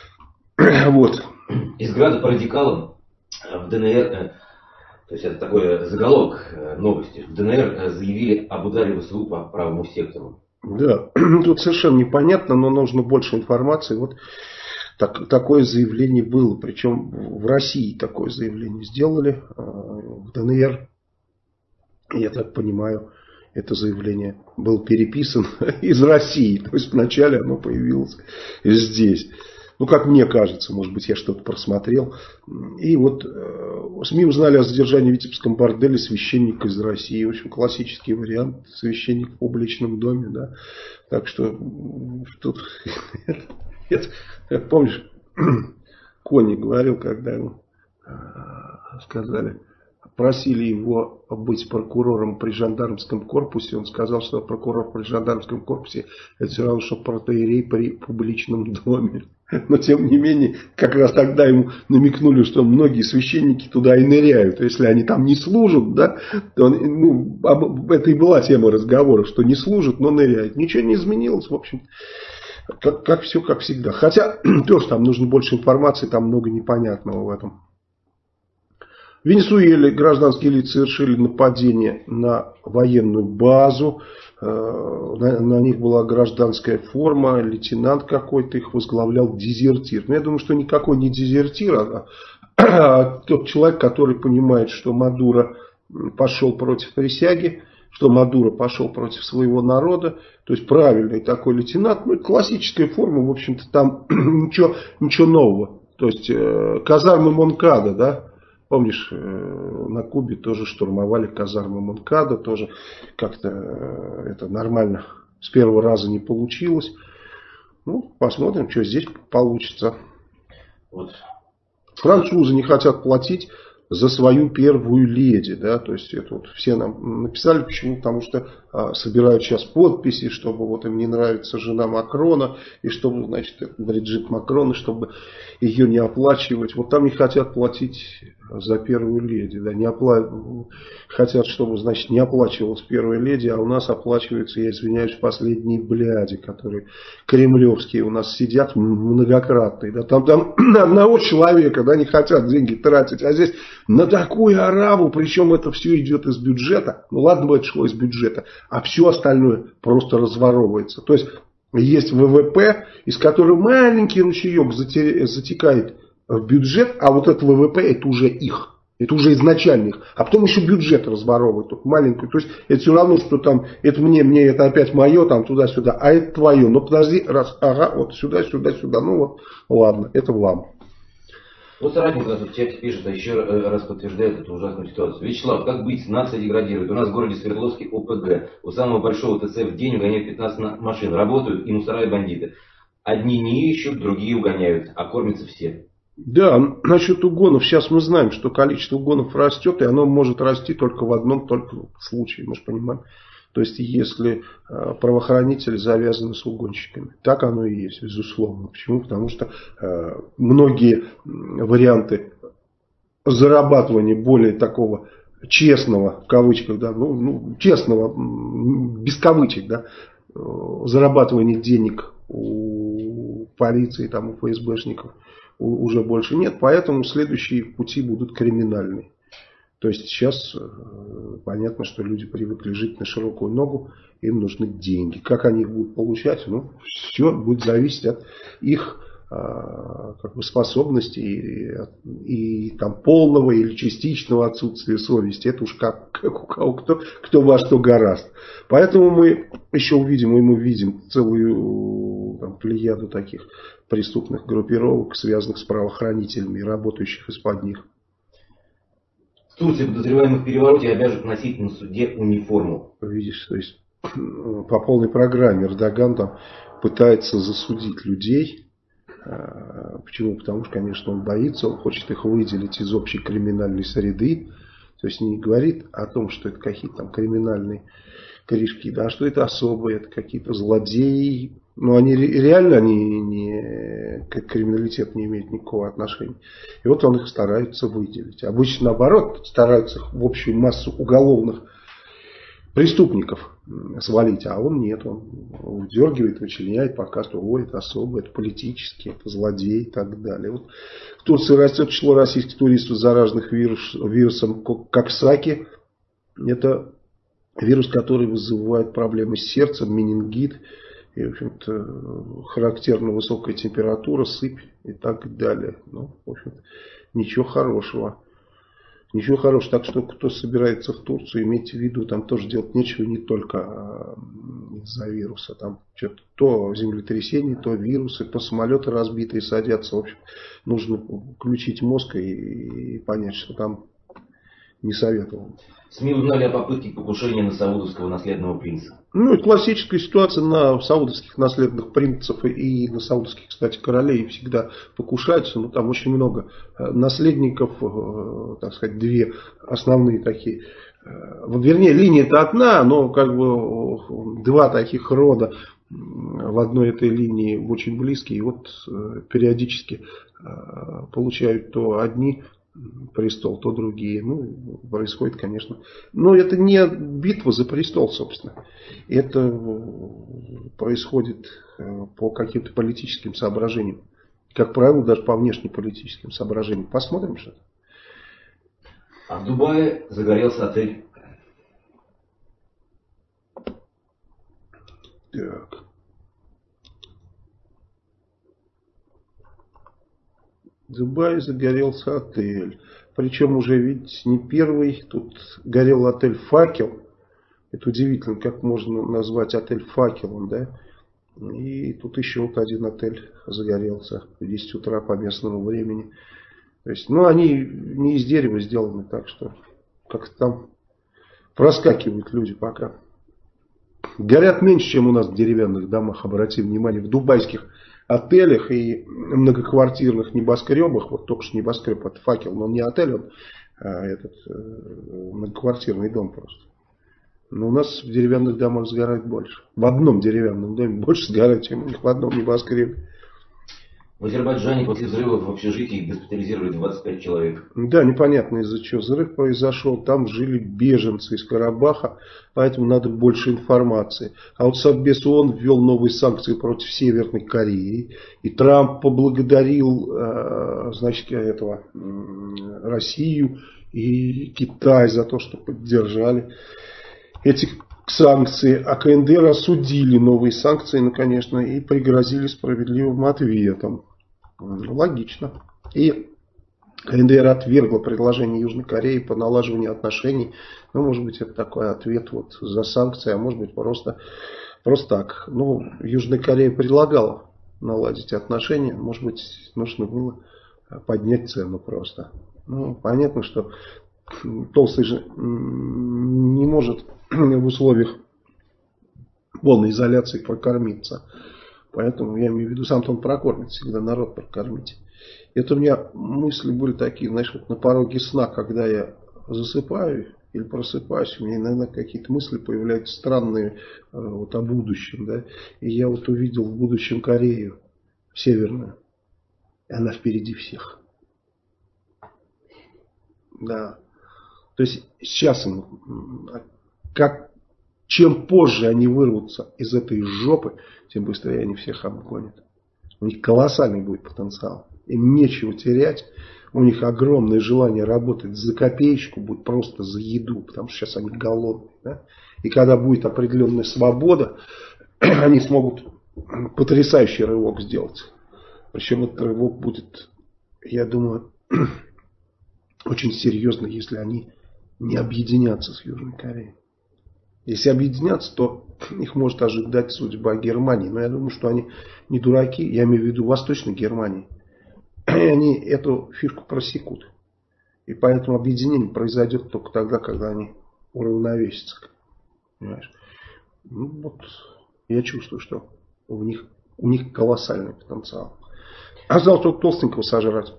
Вот. Из града по радикалам в ДНР, то есть это такой заголовок новости, в ДНР заявили об ударе ВСУ по правому сектору. Да, тут совершенно непонятно, но нужно больше информации. Вот такое заявление было, причем в России такое заявление сделали, в ДНР, я так понимаю, это заявление было переписано из России. То есть вначале оно появилось здесь. Ну, как мне кажется, может быть, я что-то просмотрел. И вот СМИ узнали о задержании в Витебском борделе священника из России. В общем, классический вариант священник в публичном доме. Да. Так что тут... Помнишь, Кони говорил, когда ему сказали... Просили его быть прокурором при жандармском корпусе. Он сказал, что прокурор при жандармском корпусе это все равно, что протоиерей при публичном доме. Но тем не менее, как раз тогда ему намекнули, что многие священники туда и ныряют. Если они там не служат, да, то это и была тема разговора, что не служат, но ныряют. Ничего не изменилось, в общем. Как все как всегда. Хотя тоже там нужно больше информации, там много непонятного в этом. В Венесуэле гражданские лица совершили нападение на военную базу. На них была гражданская форма. Лейтенант какой-то их возглавлял, дезертир. Но я думаю, что никакой не дезертир, а тот человек, который понимает, что Мадуро пошел против присяги, что Мадуро пошел против своего народа. То есть правильный такой лейтенант. Ну, это классическая форма. В общем-то, там ничего нового. То есть казармы Монкадо, да. Помнишь, на Кубе тоже штурмовали казармы Монкадо, тоже как-то это нормально с первого раза не получилось. Ну, посмотрим, что здесь получится. Вот. Французы не хотят платить за свою первую леди, да, то есть это вот все нам написали, почему, потому что собирают сейчас подписи, чтобы вот им не нравится жена Макрона, и чтобы, значит, Бриджит Макрон, чтобы ее не оплачивать, вот там не хотят платить за первую леди, да, хотят, чтобы, значит, не оплачивалась первая леди, а у нас оплачиваются, я извиняюсь, последние бляди, которые кремлевские у нас сидят многократные, да, там на одного человека, да, не хотят деньги тратить, а здесь на такую ораву, причем это все идет из бюджета, ну ладно бы это шло из бюджета, а все остальное просто разворовывается. То есть есть ВВП, из которого маленький ручеек затекает в бюджет, а вот это ВВП это уже их. Это уже изначально их. А потом еще бюджет разворовывают, только маленькую. То есть это все равно, что там, это мне это опять мое, там туда-сюда, а это твое. Но подожди, раз, ага, вот сюда, ну вот, ладно, это вам. Вот соратник у нас в чате пишет, а еще раз подтверждает эту ужасную ситуацию. Вячеслав, как быть? Нация деградирует. У нас в городе Свердловске ОПГ. У самого большого ТЦ в день угоняют 15 машин. Работают и мусора, и бандиты. Одни не ищут, другие угоняют. А кормятся все. Да, насчет угонов. Сейчас мы знаем, что количество угонов растет. И оно может расти только в одном только случае. Мы же понимаем. То есть, если правоохранители завязаны с угонщиками. Так оно и есть, безусловно. Почему? Потому что многие варианты зарабатывания более такого честного, в кавычках, да, честного, без кавычек, да, зарабатывания денег у полиции, там, у ФСБшников уже больше нет. Поэтому следующие пути будут криминальные. То есть сейчас понятно, что люди привыкли жить на широкую ногу, им нужны деньги. Как они их будут получать, все будет зависеть от их способностей и там полного или частичного отсутствия совести. Это уж как у кого кто во что горазд. Поэтому мы еще увидим, и мы видим целую плеяду таких преступных группировок, связанных с правоохранителями и работающих из-под них. В Турции подозреваемых в перевороте обяжут носить на суде униформу. Видишь, то есть по полной программе Эрдоган там пытается засудить людей. Почему? Потому что, конечно, он боится, он хочет их выделить из общей криминальной среды. То есть не говорит о том, что это какие-то там криминальные корешки, да, что это особые, это какие-то злодеи. Но они реально к криминалитету не имеют никакого отношения. И вот он их старается выделить. Обычно наоборот стараются их в общую массу уголовных преступников свалить, а он нет. Он выдергивает, вычленяет, показывает, ой, это особо, это политический, это злодей и так далее. Вот в Турции растет число российских туристов, зараженных вирусом Коксаки. Это вирус, который вызывает проблемы с сердцем, менингит. И, в общем-то, характерна высокая температура, сыпь и так далее. В общем-то, ничего хорошего Ничего хорошего. Так что, кто собирается в Турцию, имейте в виду, там тоже делать нечего не только из-за вируса. Там что-то то землетрясение, то вирусы, то самолеты разбитые садятся. В общем, нужно включить мозг и понять, что там не советовал. СМИ узнали о попытке покушения на саудовского наследного принца. Ну, это классическая ситуация на саудовских наследных принцев и на саудовских, кстати, королей всегда покушаются. Но там очень много наследников, так сказать, две основные такие. Вернее, линия-то одна, но как бы два таких рода в одной этой линии очень близкие. И вот периодически получают то одни престол, то другие. Ну, происходит, конечно. Но это не битва за престол, собственно. Это происходит по каким-то политическим соображениям. Как правило, даже по внешнеполитическим соображениям. Посмотрим что-то. А в Дубае загорелся отель. Так. В Дубае загорелся отель. Причем уже, видите, не первый. Тут горел отель «Факел». Это удивительно, как можно назвать отель «Факелом», да? И тут еще вот один отель загорелся в 10 утра по местному времени. То есть, ну, они не из дерева сделаны, так что как-то там проскакивают люди пока. Горят меньше, чем у нас в деревянных домах, обрати внимание. В дубайских отелях и многоквартирных небоскребах, вот только что небоскреб это «Факел», но он не отель, он этот многоквартирный дом просто. Но у нас в деревянных домах сгорает больше. В одном деревянном доме больше сгорает, чем у них в одном небоскребе. В Азербайджане после взрывов в общежитии госпитализировали 25 человек. Да, непонятно из-за чего взрыв произошел. Там жили беженцы из Карабаха, поэтому надо больше информации. А вот Совбез ООН ввел новые санкции против Северной Кореи. И Трамп поблагодарил значит, Россию и Китай за то, что поддержали эти санкции. А КНДР осудили новые санкции, ну, конечно, и пригрозили справедливым ответом. Логично. И КНДР отвергла предложение Южной Кореи по налаживанию отношений. Ну, может быть, это такой ответ вот за санкции, а может быть, просто так. Ну, Южная Корея предлагала наладить отношения. Может быть, нужно было поднять цену просто. Ну, понятно, что толстый же не может в условиях полной изоляции прокормиться. Поэтому я имею в виду, сам-то он прокормит, всегда народ прокормить. Это у меня мысли были такие, знаешь, вот на пороге сна, когда я засыпаю или просыпаюсь, у меня иногда какие-то мысли появляются странные вот о будущем, да. И я вот увидел в будущем Корею северную, и она впереди всех. Да. То есть сейчас им, чем позже они вырвутся из этой жопы, тем быстрее они всех обгонят. У них колоссальный будет потенциал. Им нечего терять. У них огромное желание работать за копеечку, будет просто за еду, потому что сейчас они голодные. Да? И когда будет определенная свобода, они смогут потрясающий рывок сделать. Причем этот рывок будет, я думаю, очень серьезный, если они не объединятся с Южной Кореей. Если объединятся, то их может ожидать судьба Германии. Но я думаю, что они не дураки, я имею в виду Восточной Германии. И они эту фишку просекут. И поэтому объединение произойдет только тогда, когда они уравновесятся. Понимаешь? Ну, вот, я чувствую, что у них колоссальный потенциал. Осталось только толстенького сожрать.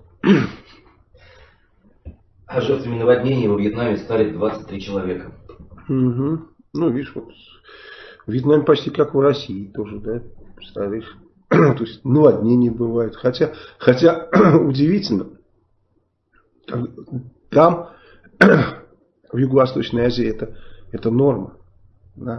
А жертвами наводнений во Вьетнаме стали 23 человека. Угу. Ну, видишь, вот в Вьетнаме почти как в России тоже, да, представляешь? То есть наводнения бывают. Хотя удивительно, там, в Юго-Восточной Азии, это норма. Да?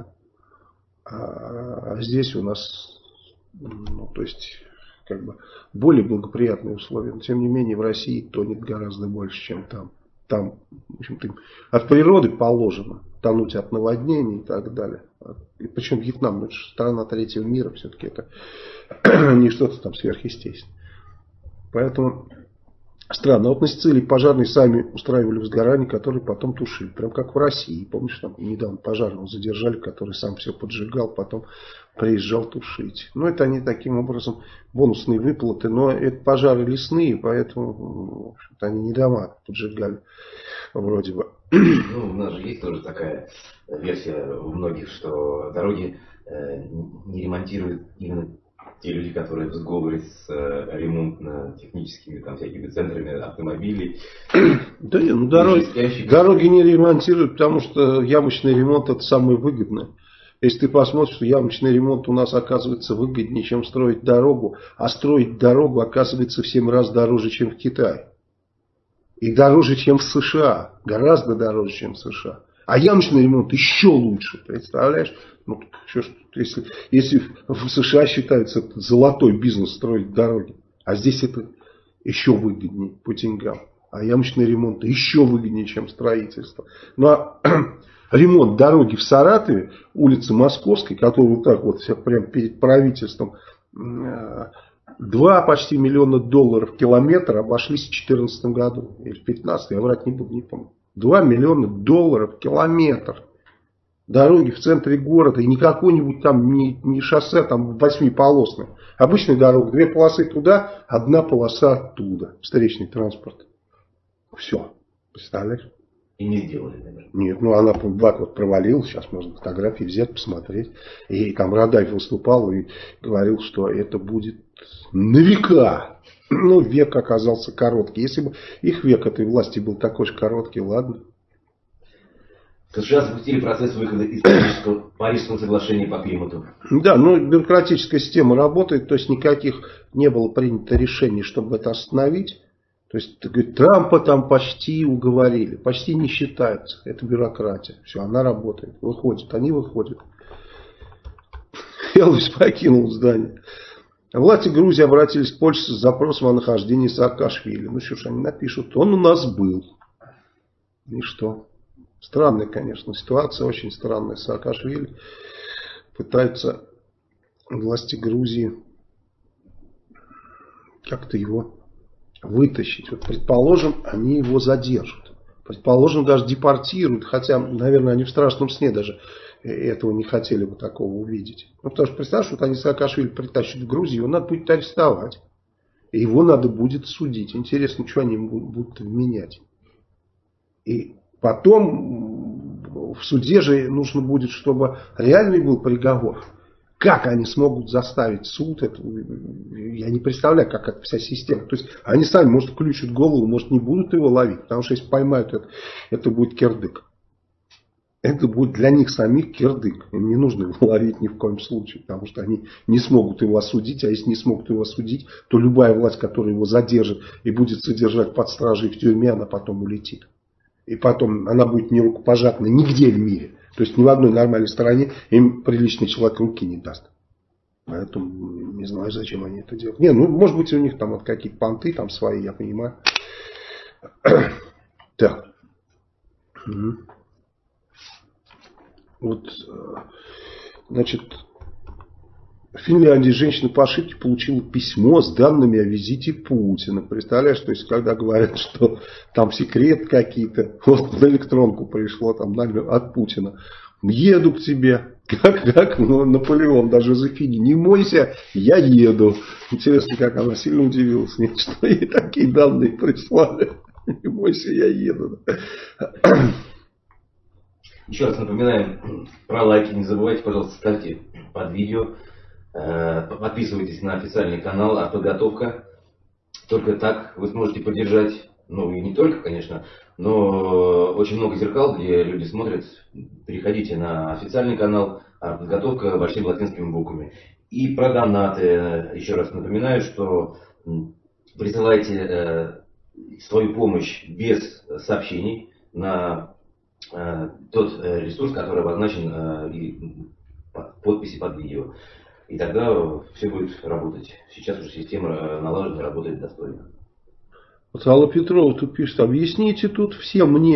А здесь у нас, ну, то есть, как бы более благоприятные условия. Но, тем не менее, в России тонет гораздо больше, чем там. Там, в общем-то, от природы положено тонуть от наводнений и так далее. И причем Вьетнам, это же страна третьего мира, все-таки это не что-то там сверхъестественное. Поэтому Странно. Вот на Сицилии пожарные сами устраивали возгорание, которые потом тушили. Прям как в России. Помнишь, там недавно пожарного задержали, который сам все поджигал, потом приезжал тушить. Ну, это они таким образом бонусные выплаты. Но это пожары лесные, поэтому в общем-то, они не дома поджигали вроде бы. Ну, у нас же есть тоже такая версия у многих, что дороги не ремонтируют именно те люди, которые в сговоре с ремонтно-техническими там всякими центрами автомобилей. Да нет, ну дороги не ремонтируют, потому что ямочный ремонт это самое выгодное. Если ты посмотришь, что ямочный ремонт у нас оказывается выгоднее, чем строить дорогу, а строить дорогу оказывается в 7 раз дороже, чем в Китае. И дороже, чем в США. Гораздо дороже, чем в США. А ямочный ремонт еще лучше. Представляешь? Ну, если в США считается это золотой бизнес строить дороги, а здесь это еще выгоднее по деньгам. А ямочный ремонт еще выгоднее, чем строительство. Ну а ремонт дороги в Саратове, улицы Московской, которая вот так вот прям перед правительством, 2 почти миллиона долларов километр обошлись в 2014 году. Или в 2015, я врать не буду, не помню. 2 миллиона долларов километр. Дороги в центре города. И не какой-нибудь там, не шоссе там 8-полосное. Обычная дорога. 2 полосы туда, 1 полоса оттуда. Встречный транспорт. Все. Представляешь? И не сделали, наверное. Нет, ну она вот провалилась. Сейчас можно фотографии взять, посмотреть. И там Радаев выступал и говорил, что это будет на века. Ну, век оказался короткий. Если бы их век этой власти был такой же короткий, ладно. США запустили процесс выхода из Парижского соглашения по климату. Да, но бюрократическая система работает, то есть никаких не было принято решений, чтобы это остановить. То есть, Трампа там почти уговорили, почти не считается. Это бюрократия. Все, она работает, выходит, они выходят. Элвис покинул здание. Власти Грузии обратились к Польше с запросом о нахождении Саакашвили. Ну что ж, они напишут, он у нас был. И что? Странная, конечно, ситуация, очень странная. Саакашвили пытаются власти Грузии как-то его вытащить. Вот, предположим, они его задержат. Предположим, даже депортируют. Хотя, наверное, они в страшном сне даже этого не хотели бы такого увидеть. Ну, потому что, представляешь, вот они Саакашвили притащат в Грузию, его надо будет арестовать. И его надо будет судить. Интересно, что они будут вменять. И потом в суде же нужно будет, чтобы реальный был приговор. Как они смогут заставить суд? Это, я не представляю, как эта вся система. То есть они сами, может, включат голову, может, не будут его ловить. Потому что если поймают, это будет кирдык. Это будет для них самих кирдык. Им не нужно его ловить ни в коем случае. Потому что они не смогут его осудить. А если не смогут его осудить, то любая власть, которая его задержит и будет содержать под стражей в тюрьме, она потом улетит. И потом она будет не рукопожатна нигде в мире. То есть ни в одной нормальной стране им приличный человек руки не даст. Поэтому не знаю, зачем они это делают. Не, ну может быть у них там вот какие-то понты там свои, я понимаю. Так. Вот, значит, в Финляндии женщина по ошибке получила письмо с данными о визите Путина. Представляешь, то есть, когда говорят, что там секрет какие-то, вот на электронку пришло там от Путина. Еду к тебе. Как Наполеон, даже Жозефине, не мойся, я еду. Интересно, как она сильно удивилась, нет, что ей такие данные прислали. Не мойся, я еду. Еще раз напоминаем про лайки. Не забывайте, пожалуйста, ставьте под видео. Подписывайтесь на официальный канал «Артподготовка». Только так вы сможете поддержать, ну и не только, конечно, но очень много зеркал, где люди смотрят. Переходите на официальный канал «Артподготовка» большими латинскими буквами. И про донаты. Еще раз напоминаю, что присылайте свою помощь без сообщений на тот ресурс, который обозначен в подписи под видео. И тогда все будет работать. Сейчас уже система налажена, работает достойно. Вот Алла Петрова тут пишет: объясните тут все мне, в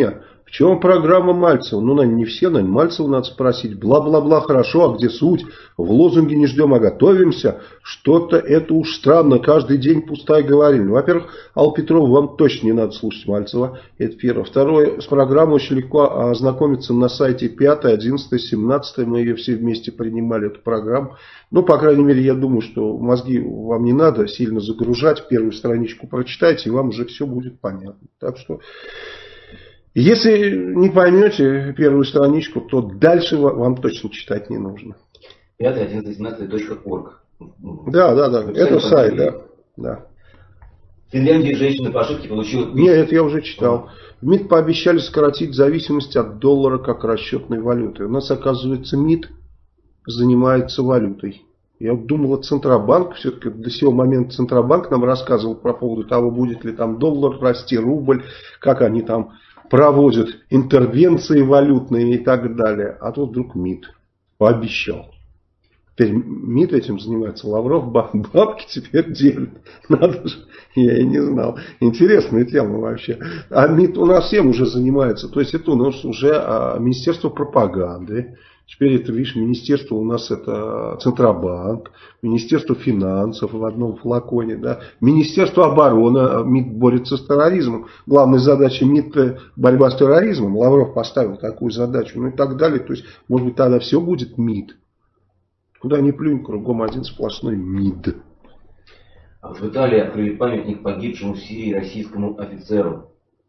В чем программа Мальцева? Ну, наверное, не все, наверное, Мальцева надо спросить. Бла-бла-бла, хорошо, а где суть? В лозунге не ждем, а готовимся. Что-то это уж странно, каждый день пустая говорильня. Во-первых, Алла Петрова, вам точно не надо слушать Мальцева. Это первое. Второе, с программой очень легко ознакомиться на сайте 5, 11, 17. Мы ее все вместе принимали, эту программу. Ну, по крайней мере, я думаю, что мозги вам не надо сильно загружать. Первую страничку прочитайте, и вам уже все будет понятно. Так что... Если не поймете первую страничку, то дальше вам точно читать не нужно. 5.11.17.org. Да. Это сайт, да. В Финляндии женщина по ошибке получила... Нет, это я уже читал. В МИД пообещали сократить зависимость от доллара как расчетной валюты. У нас, оказывается, МИД занимается валютой. Я думал, это Центробанк. Все-таки до сего момента Центробанк нам рассказывал по поводу того, будет ли там доллар расти, рубль, как они там... проводят интервенции валютные и так далее. А тут вдруг МИД пообещал. Теперь МИД этим занимается. Лавров бабки теперь делит. Надо же, я и не знал. Интересная тема вообще. А МИД у нас всем уже занимается. То есть это у нас уже Министерство пропаганды. Теперь это, видишь, министерство у нас это Центробанк, Министерство финансов в одном флаконе, да, Министерство обороны, МИД борется с терроризмом. Главная задача МИД борьба с терроризмом. Лавров поставил такую задачу, ну и так далее. То есть, может быть, тогда все будет МИД. Куда ни плюнь, кругом один сплошной МИД. А вот в Италии открыли памятник погибшему в Сирии российскому офицеру.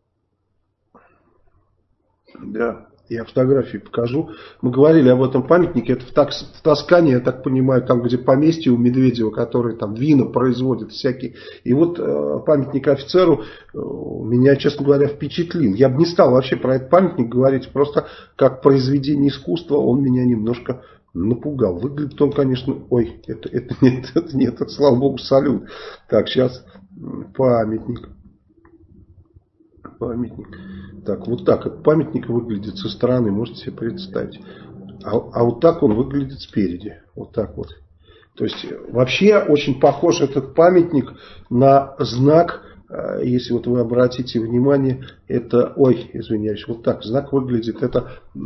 Да. Я фотографии покажу. Мы говорили об этом памятнике. Это в Тоскане, я так понимаю, там, где поместье у Медведева, который там вина производит всякие. И вот памятник офицеру меня, честно говоря, впечатлил. Я бы не стал вообще про этот памятник говорить. Просто как произведение искусства он меня немножко напугал. Выглядит он, конечно... Ой, это нет, это, слава богу, салют. Так, сейчас памятник. Так, вот так этот памятник выглядит со стороны, можете себе представить. А вот так он выглядит спереди. Вот так вот. То есть вообще очень похож этот памятник на знак, если вот вы обратите внимание, это, ой, извиняюсь, вот так знак выглядит, это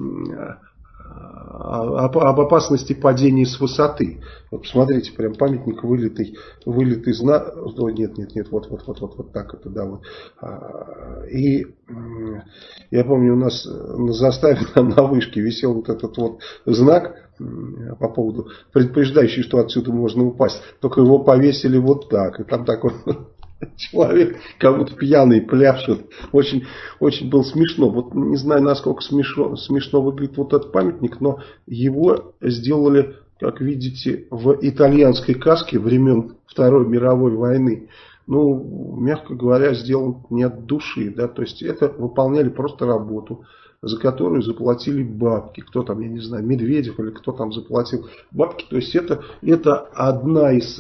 об опасности падения с высоты. Вот посмотрите, прям памятник вылитый знак. Нет, вот так это, да, вот. И я помню, у нас на заставе на вышке висел вот этот вот знак по поводу предупреждающий, что отсюда можно упасть. Только его повесили вот так. И там такой человек, как будто пьяный, пляшет. Очень, очень было смешно. Вот не знаю, насколько смешно выглядит вот этот памятник, но его сделали, как видите, в итальянской каске времен Второй мировой войны. Ну, мягко говоря, сделан не от души, да, то есть это выполняли просто работу, за которую заплатили бабки. Кто там, я не знаю, Медведев или кто там заплатил бабки. То есть это одна из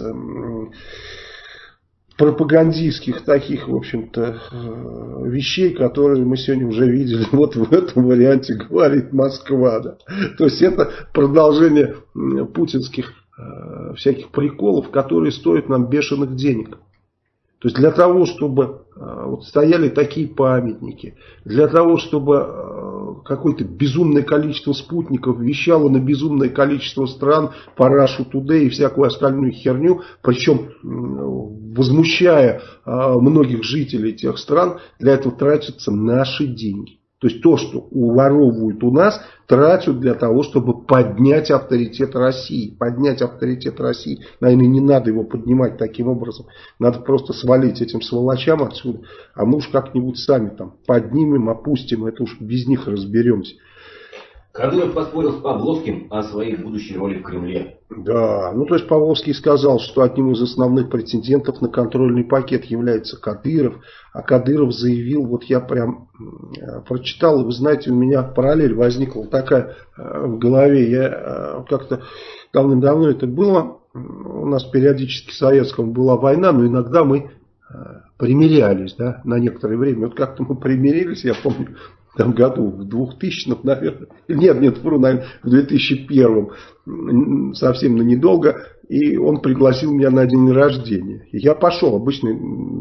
пропагандистских таких, в общем-то, вещей, которые мы сегодня уже видели. Вот в этом варианте говорит Москва. Да. То есть это продолжение путинских всяких приколов, которые стоят нам бешеных денег. То есть для того, чтобы вот стояли такие памятники, для того, чтобы какое-то безумное количество спутников вещало на безумное количество стран по Russia Today и всякую остальную херню, причем возмущая многих жителей тех стран, для этого тратятся наши деньги. То есть то, что уворовывают у нас, тратят для того, чтобы поднять авторитет России. Поднять авторитет России. Наверное, не надо его поднимать таким образом. Надо просто свалить этим сволочам отсюда. А мы уж как-нибудь сами там поднимем, опустим. Это уж без них разберемся. Кадыров поспорил с Павловским о своей будущей роли в Кремле. Да, ну то есть Павловский сказал, что одним из основных претендентов на контрольный пакет является Кадыров. А Кадыров заявил, вот я прям прочитал, и вы знаете, у меня параллель возникла такая в голове. Я как-то давным-давно это было. У нас периодически в Советском была война, но иногда мы примирялись, да, на некоторое время. Вот как-то мы примирились, я помню, в том году, в 2000-м, наверное. Нет, наверное, в 2001-м. Совсем на недолго. И он пригласил меня на день рождения. И я пошел. Обычно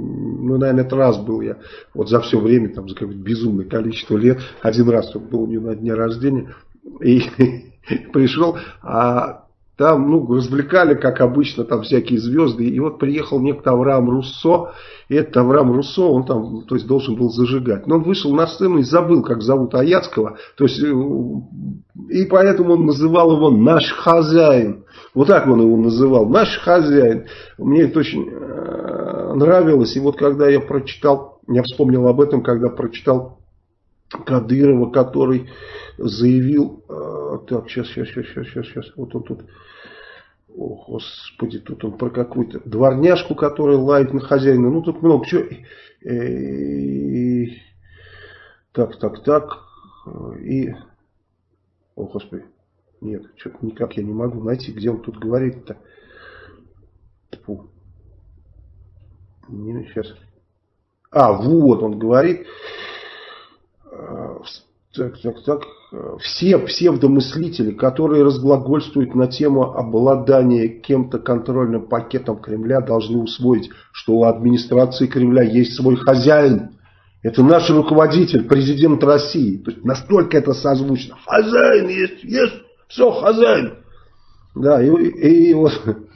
ну, наверное, это раз был я, вот за все время, там, за какое-то безумное количество лет, один раз был у него на дне рождения, и пришел, а там, ну, развлекали, как обычно, там всякие звезды. И вот приехал некто Авраам Руссо. И этот Авраам Руссо, он там, то есть, должен был зажигать. Но он вышел на сцену и забыл, как зовут Аяцкого. То есть, и поэтому он называл его «наш хозяин». Вот так он его называл, «наш хозяин». Мне это очень нравилось. И вот когда я прочитал, я вспомнил об этом, когда прочитал Кадырова, который заявил, так, сейчас, вот он тут, о, господи, тут он про какую-то дворняжку, которая лает на хозяина, ну тут много чего, так, и, о, господи, нет, что-то никак я не могу найти, где он тут говорит-то, сейчас, вот он говорит, так. Все псевдомыслители, которые разглагольствуют на тему обладания кем-то контрольным пакетом Кремля, должны усвоить, что у администрации Кремля есть свой хозяин. Это наш руководитель, президент России. То есть настолько это созвучно. Хозяин есть, все, хозяин. Да, и вот...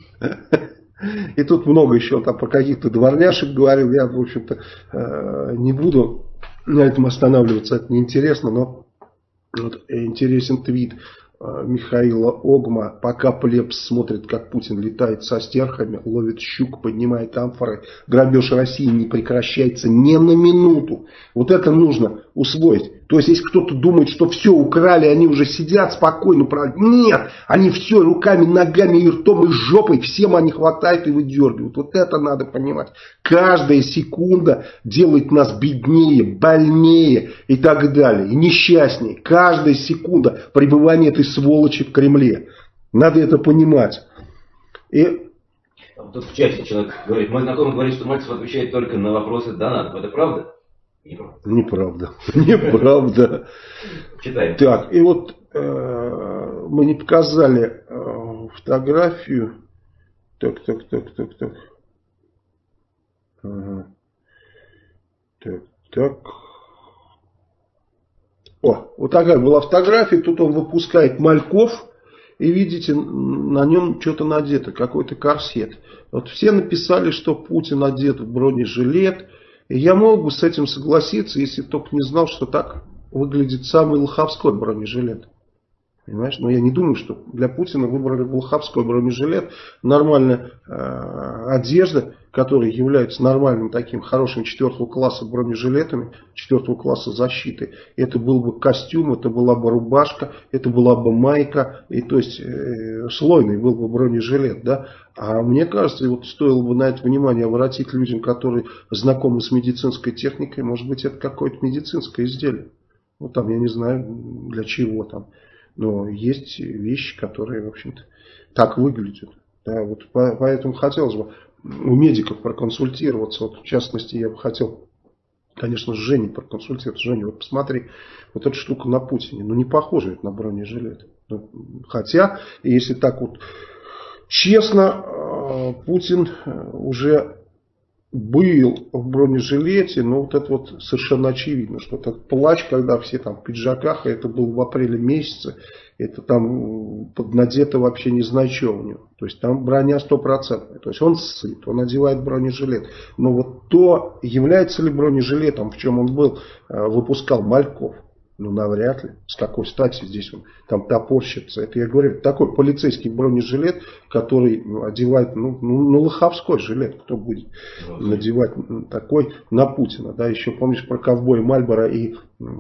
И тут много еще там про каких-то дворняшек говорил. Я, в общем-то, не буду на этом останавливаться, это неинтересно, но вот интересен твит Михаила Огма. Пока плебс смотрит, как Путин летает со стерхами, ловит щук, поднимает амфоры, грабеж России не прекращается ни на минуту. Вот это нужно усвоить. То есть, если кто-то думает, что все украли, они уже сидят спокойно, нет, они все руками, ногами, и ртом, и жопой, всем они хватают и выдергивают. Вот это надо понимать. Каждая секунда делает нас беднее, больнее и так далее, и несчастнее. Каждая секунда пребывания этой сволочи в Кремле. Надо это понимать. И... Тут в чате человек говорит, мой знакомый говорит, что Мальцев отвечает только на вопросы донатов. Это правда? Неправда. Неправда. Читаем. Так, и вот мы не показали фотографию. Так. Ага. Так. О, вот такая была фотография. Тут он выпускает мальков. И видите, на нем что-то надето, какой-то корсет. Вот все написали, что Путин одет в бронежилет. И я мог бы с этим согласиться, если только не знал, что так выглядит самый лоховской бронежилет. Понимаешь? Но я не думаю, что для Путина выбрали лоховской бронежилет. Нормальная одежда, которая является нормальным таким хорошим 4-го класса бронежилетами, 4-го класса защиты. Это был бы костюм, это была бы рубашка, это была бы майка. И то есть слойный был бы бронежилет. Да? А мне кажется, вот стоило бы на это внимание обратить людям, которые знакомы с медицинской техникой. Может быть, это какое-то медицинское изделие. Ну там, я не знаю, для чего там. Но есть вещи, которые, в общем-то, так выглядят. Да, вот поэтому хотелось бы у медиков проконсультироваться. Вот, в частности, я бы хотел, конечно, с Женей проконсультироваться. Женя, вот посмотри, вот эта штука на Путине, ну не похоже это на бронежилет. Ну, хотя, если так вот честно, Путин уже был в бронежилете, но вот это вот совершенно очевидно, что этот плач, когда все там в пиджаках, это был в апреле месяце, это там поднадето вообще не знаю что у него. То есть там броня 100%. То есть он сыт, он одевает бронежилет. Но вот то, является ли бронежилетом, в чем он был, выпускал Мальков, ну навряд ли. С какой стати здесь он там топорщится. Это я говорю, такой полицейский бронежилет, который одевает, ну лоховской жилет, кто будет надевать такой на Путина. Да, еще помнишь про ковбоя Мальборо и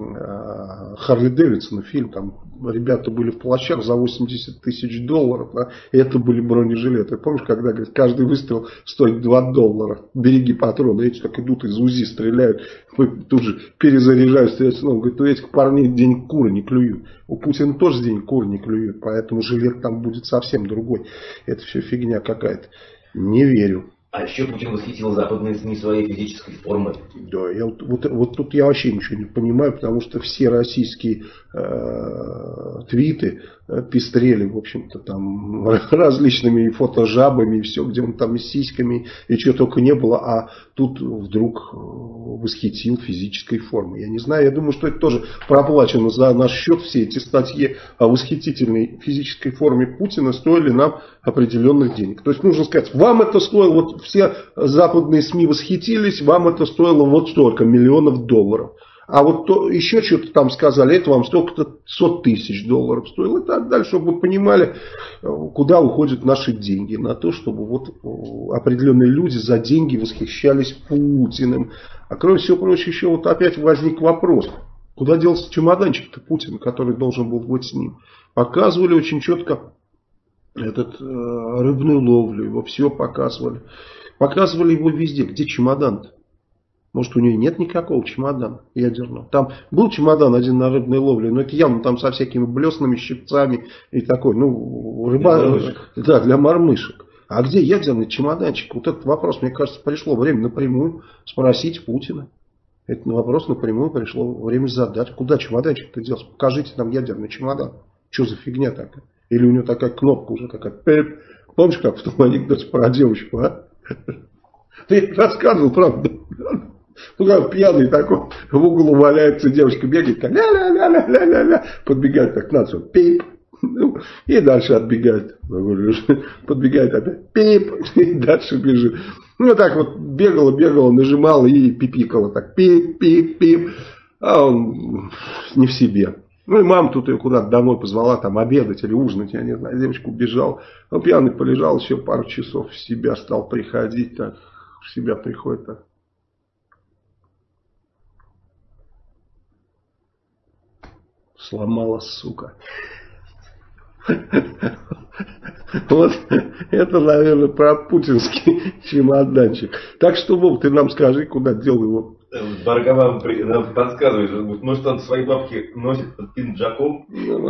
Харли Дэвидсона фильм, там ребята были в плащах за $80 тысяч, да, и это были бронежилеты. Помнишь, когда говорит, каждый выстрел стоит $2, береги патроны, эти так идут из УЗИ, стреляют, тут же перезаряжают, стреляют снова. Говорит, у этих парней день куры не клюют. У Путина тоже день куры не клюют, поэтому жилет там будет совсем другой. Это все фигня какая-то. Не верю. А еще Путин восхитил западные СМИ своей физической формой. Да, вот тут я вообще ничего не понимаю, потому что все российские твиты пестрели, в общем-то, там различными фотожабами и все, где он там и с сиськами, и чего только не было, а тут вдруг восхитил физической формой. Я не знаю, я думаю, что это тоже проплачено за наш счет. Все эти статьи о восхитительной физической форме Путина стоили нам определенных денег. То есть нужно сказать, вам это стоило, вот все западные СМИ восхитились, вам это стоило вот столько миллионов долларов. А вот то, еще что-то там сказали, это вам столько-то 100 тысяч долларов стоило. И так дальше, чтобы вы понимали, куда уходят наши деньги. На то, чтобы вот определенные люди за деньги восхищались Путиным. А кроме всего прочего, еще вот опять возник вопрос. Куда делся чемоданчик-то Путина, который должен был быть с ним? Показывали очень четко рыбную ловлю, его все показывали. Показывали его везде. Где чемодан-то? Может, у нее нет никакого чемодана ядерного. Там был чемодан один на рыбной ловле, но это явно там со всякими блесными щипцами и такой, да, для мормышек. А где ядерный чемоданчик? Вот этот вопрос, мне кажется, пришло время напрямую спросить Путина. Этот вопрос напрямую пришло время задать. Куда чемоданчик-то делся? Покажите нам ядерный чемодан. Что за фигня такая? Или у него такая кнопка уже такая. Помнишь, как в том анекдоте про девочку, а? Ты рассказывал, правда? Ну, как пьяный такой, в углу валяется, девочка бегает, как ля-ля-ля-ля-ля-ля, подбегает как надо, пип, и дальше отбегает. Подбегает опять, пип, и дальше бежит. Ну, так вот бегала, нажимала и пипикала, так пип-пип-пип, а он не в себе. Ну, и мама тут ее куда-то домой позвала, там, обедать или ужинать, я не знаю, девочка убежала. Ну, пьяный полежал еще пару часов, в себя стал приходить, так, в себя приходит, так. Сломала, сука. Вот это, наверное, про путинский чемоданчик. Так что, Вов, ты нам скажи, куда дел его. Баргова нам подсказывает, может, он свои бабки носит под пинджаком?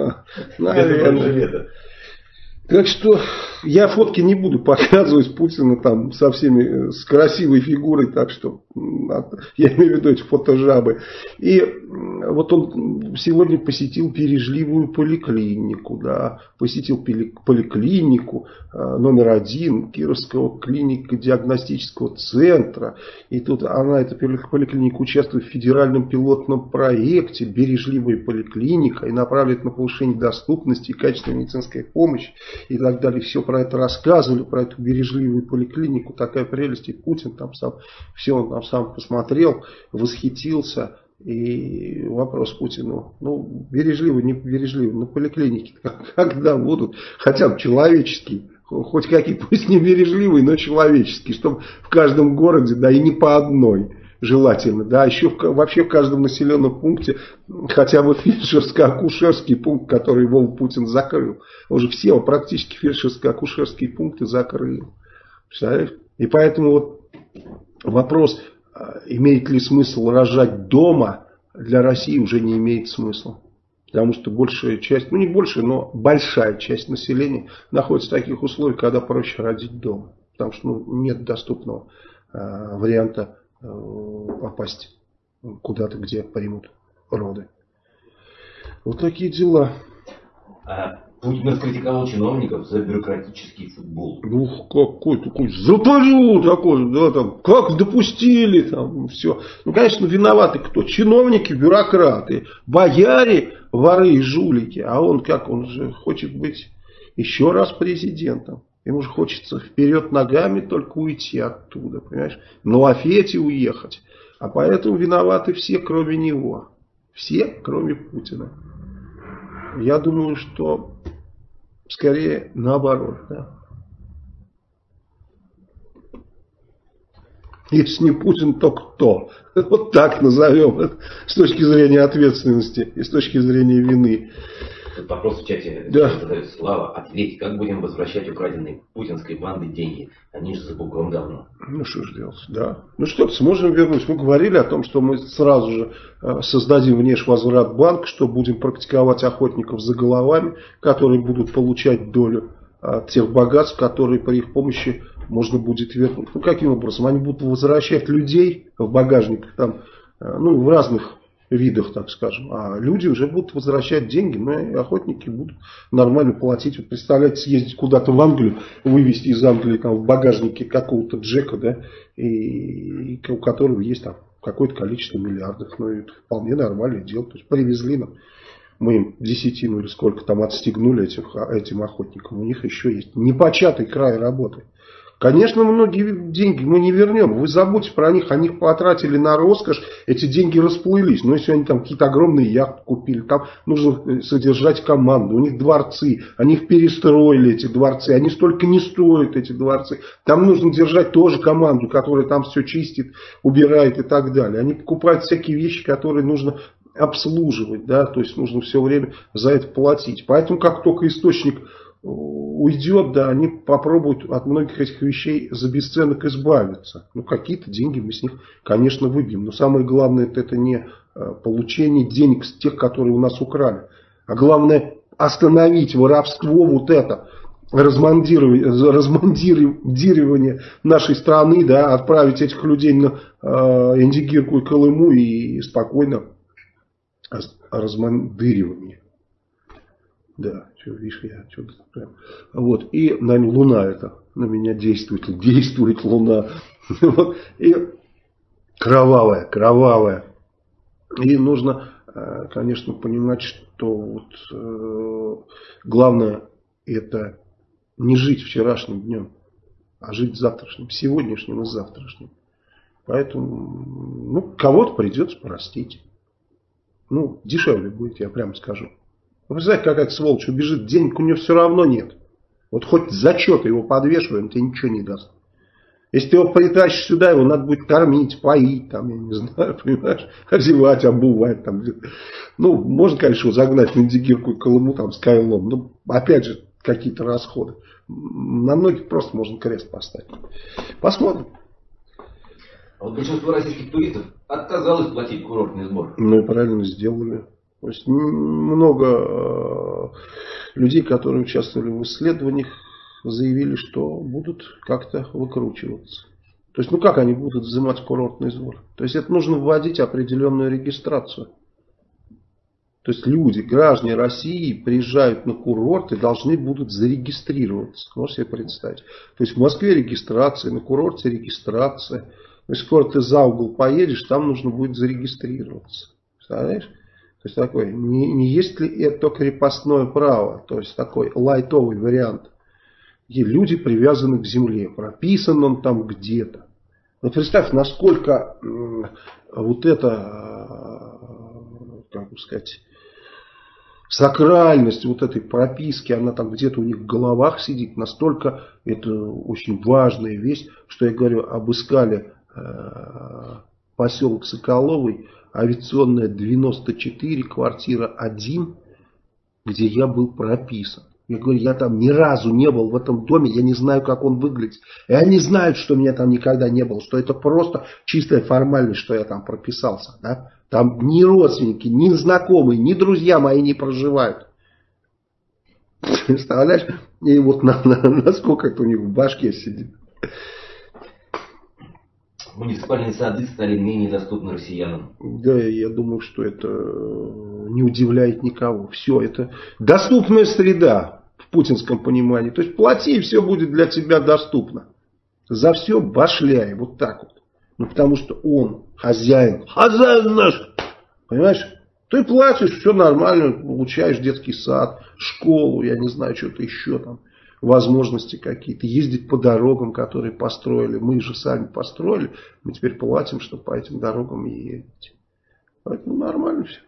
Наверное. Так что я фотки не буду показывать Путина там со всеми, с красивой фигурой, так что я имею в виду эти фотожабы. И вот он сегодня посетил бережливую поликлинику, да, посетил поликлинику номер 1 Кировского клинико-диагностического центра. И тут она, эта поликлиника, участвует в федеральном пилотном проекте «Бережливая поликлиника» и направляет на повышение доступности и качества медицинской помощи. И так далее, все про это рассказывали, про эту бережливую поликлинику, такая прелесть, и Путин там сам, все он там сам посмотрел, восхитился, и вопрос Путину, ну, бережливый, не бережливый, но поликлиники когда будут, хотя бы человеческие, хоть какие, пусть не бережливые, но человеческие, чтобы в каждом городе, да и не по одной, желательно, да, еще вообще в каждом населенном пункте хотя бы фельдшерско-акушерский пункт, который Вова Путин закрыл. Уже все практически фельдшерско-акушерские пункты закрыл. Представляешь? И поэтому вот вопрос, имеет ли смысл рожать дома, для России уже не имеет смысла. Потому что большая часть, ну не большая, но большая часть населения находится в таких условиях, когда проще родить дома. Потому что нет доступного варианта попасть куда-то, где примут роды. Вот такие дела. Путин раскритиковал чиновников за бюрократический футбол. Ну, какой такой запалю такой, да, там, как допустили, там, все. Ну, конечно, виноваты кто? Чиновники, бюрократы, бояре, воры и жулики. А он как, он же хочет быть еще раз президентом. Ему же хочется вперед ногами только уйти оттуда, понимаешь? На лафете уехать. А поэтому виноваты все, кроме него. Все, кроме Путина. Я думаю, что скорее наоборот, да. Если не Путин, то кто? Вот так назовем это, с точки зрения ответственности и с точки зрения вины. Вопрос в чате. Да. Слава, ответь, как будем возвращать украденные путинской бандой деньги? Они же за бугром давно. Ну что ж делать, да. Ну что, сможем вернуть. Мы говорили о том, что мы сразу же создадим внешвозвратбанк, что будем практиковать охотников за головами, которые будут получать долю от тех богатств, которые при их помощи можно будет вернуть. Ну, каким образом? Они будут возвращать людей в багажниках там, ну, в разных видах, так скажем. А люди уже будут возвращать деньги, но и охотники будут нормально платить. Вот представляете, съездить куда-то в Англию, вывезти из Англии там, в багажнике какого-то Джека, да, и у которого есть там какое-то количество миллиардов. Ну, это вполне нормальное дело. То есть привезли нам, мы им десятину или сколько там отстегнули этим охотникам. У них еще есть непочатый край работы. Конечно, многие деньги мы не вернем. Вы забудьте про них, они их потратили на роскошь, эти деньги расплылись. Но если они там какие-то огромные яхты купили, там нужно содержать команду, у них дворцы, они их перестроили, эти дворцы, они столько не стоят, эти дворцы. Там нужно держать тоже команду, которая там все чистит, убирает и так далее. Они покупают всякие вещи, которые нужно обслуживать, да, то есть нужно все время за это платить. Поэтому как только источник уйдет, да, они попробуют от многих этих вещей за бесценок избавиться. Ну, какие-то деньги мы с них, конечно, выбьем. Но самое главное, это не получение денег с тех, которые у нас украли. А главное, остановить воровство вот это, размандирование нашей страны, да, отправить этих людей на Индигирку и Колыму и спокойно размандыривание. Да, что, видишь, я что-то прям. Вот, и, наверное, Луна это на меня действует Луна. Вот, и кровавая. И нужно, конечно, понимать, что вот, главное это не жить вчерашним днем, а жить завтрашним, сегодняшним и завтрашним. Поэтому, ну, кого-то придется простить. Ну, дешевле будет, я прямо скажу. Вы представляете, какая-то сволочь убежит, денег у нее все равно нет. Вот хоть зачет его подвешиваем, тебе ничего не даст. Если ты его притащишь сюда, его надо будет кормить, поить, там, я не знаю, понимаешь, одевать, обувать. Там. Ну, можно, конечно, его загнать в Индигирку и Колыму там, с кайлом, но опять же какие-то расходы. На многих просто можно крест поставить. Посмотрим. А вот большинство российских туристов отказалось платить курортный сбор. Ну и правильно сделали. То есть много людей, которые участвовали в исследованиях, заявили, что будут как-то выкручиваться. То есть, ну как они будут взимать курортный сбор? То есть, это нужно вводить определенную регистрацию. То есть, люди, граждане России, приезжают на курорт и должны будут зарегистрироваться. Можете себе представить? То есть, в Москве регистрация, на курорте регистрация. То есть, скоро ты за угол поедешь, там нужно будет зарегистрироваться. Представляешь? То есть, такой, не есть ли это крепостное право? То есть, такой лайтовый вариант. Где люди привязаны к земле. Прописан он там где-то. Вот представь, насколько вот это, как бы сказать, сакральность вот этой прописки, она там где-то у них в головах сидит. Настолько это очень важная вещь, что я говорю, обыскали поселок Соколовый, авиационная 94, квартира 1, где я был прописан. Я говорю, я там ни разу не был в этом доме, я не знаю, как он выглядит. И они знают, что меня там никогда не было, что это просто чистая формальность, что я там прописался. Да? Там ни родственники, ни знакомые, ни друзья мои не проживают. Представляешь? И вот насколько это у них в башке сидит. Муниципальные сады стали менее доступны россиянам. Да, я думаю, что это не удивляет никого. Все, это доступная среда в путинском понимании. То есть плати, и все будет для тебя доступно. За все башляй, вот так вот. Ну, потому что он хозяин наш. Понимаешь? Ты платишь, все нормально, получаешь детский сад, школу, я не знаю, что-то еще там. Возможности какие-то, ездить по дорогам, которые построили. Мы же сами построили, мы теперь платим, чтобы по этим дорогам ездить. Поэтому нормально все.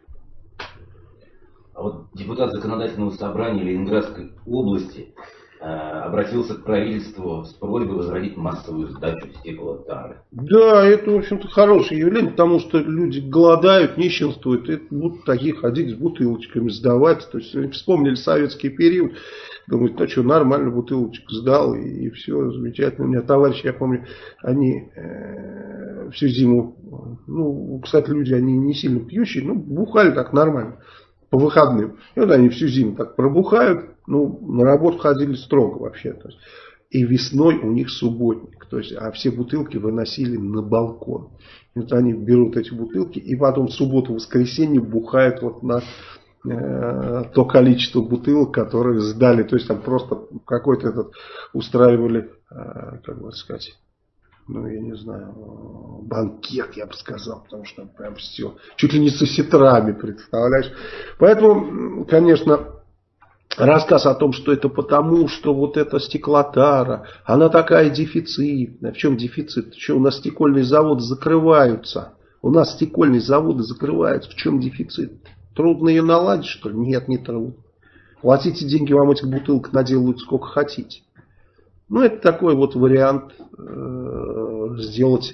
А вот депутат законодательного собрания Ленинградской области обратился к правительству с просьбой возродить массовую сдачу стеклотары. Да, это, в общем-то, хорошее явление, потому что люди голодают, нищенствуют, и будут такие ходить с бутылочками сдавать. То есть, вспомнили советский период, думают, ну что, нормально, бутылочку сдал, и все, замечательно. У меня товарищи, я помню, они всю зиму, ну, кстати, люди, они не сильно пьющие, ну, бухали так нормально. По выходным. И вот они всю зиму так пробухают. Ну, на работу ходили строго вообще. То есть. и весной у них субботник. То есть, а все бутылки выносили на балкон. И вот они берут эти бутылки и потом в субботу-воскресенье бухают вот на то количество бутылок, которые сдали. То есть там просто какой-то этот устраивали, как бы сказать, ну я не знаю, банкет, я бы сказал, потому что там прям все, чуть ли не со сетрами, представляешь. Поэтому, конечно, рассказ о том, что это потому, что вот эта стеклотара, она такая дефицитная. В чем дефицит? Что у нас стекольные заводы закрываются? У нас стекольные заводы закрываются. В чем дефицит? Трудно ее наладить, что ли? Нет, не трудно. Платите деньги, вам этих бутылок наделают сколько хотите. Ну, это такой вот вариант сделать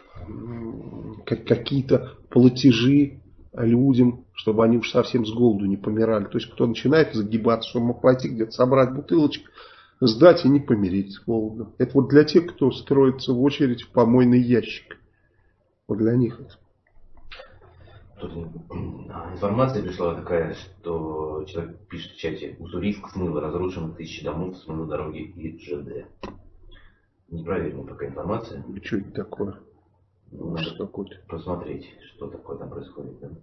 какие-то платежи людям, чтобы они уж совсем с голоду не помирали. То есть, кто начинает загибаться, чтобы мог пойти где-то собрать бутылочек, сдать и не помереть с голоду. Это вот для тех, кто строится в очередь в помойный ящик. Вот для них это. Тут информация пришла такая, что человек пишет в чате: Уссурийск смыло, разрушено тысячи домов, смыло дороги и ЖД. Непроверенная пока информация. И что это такое? Надо посмотреть, что такое там происходит. Да?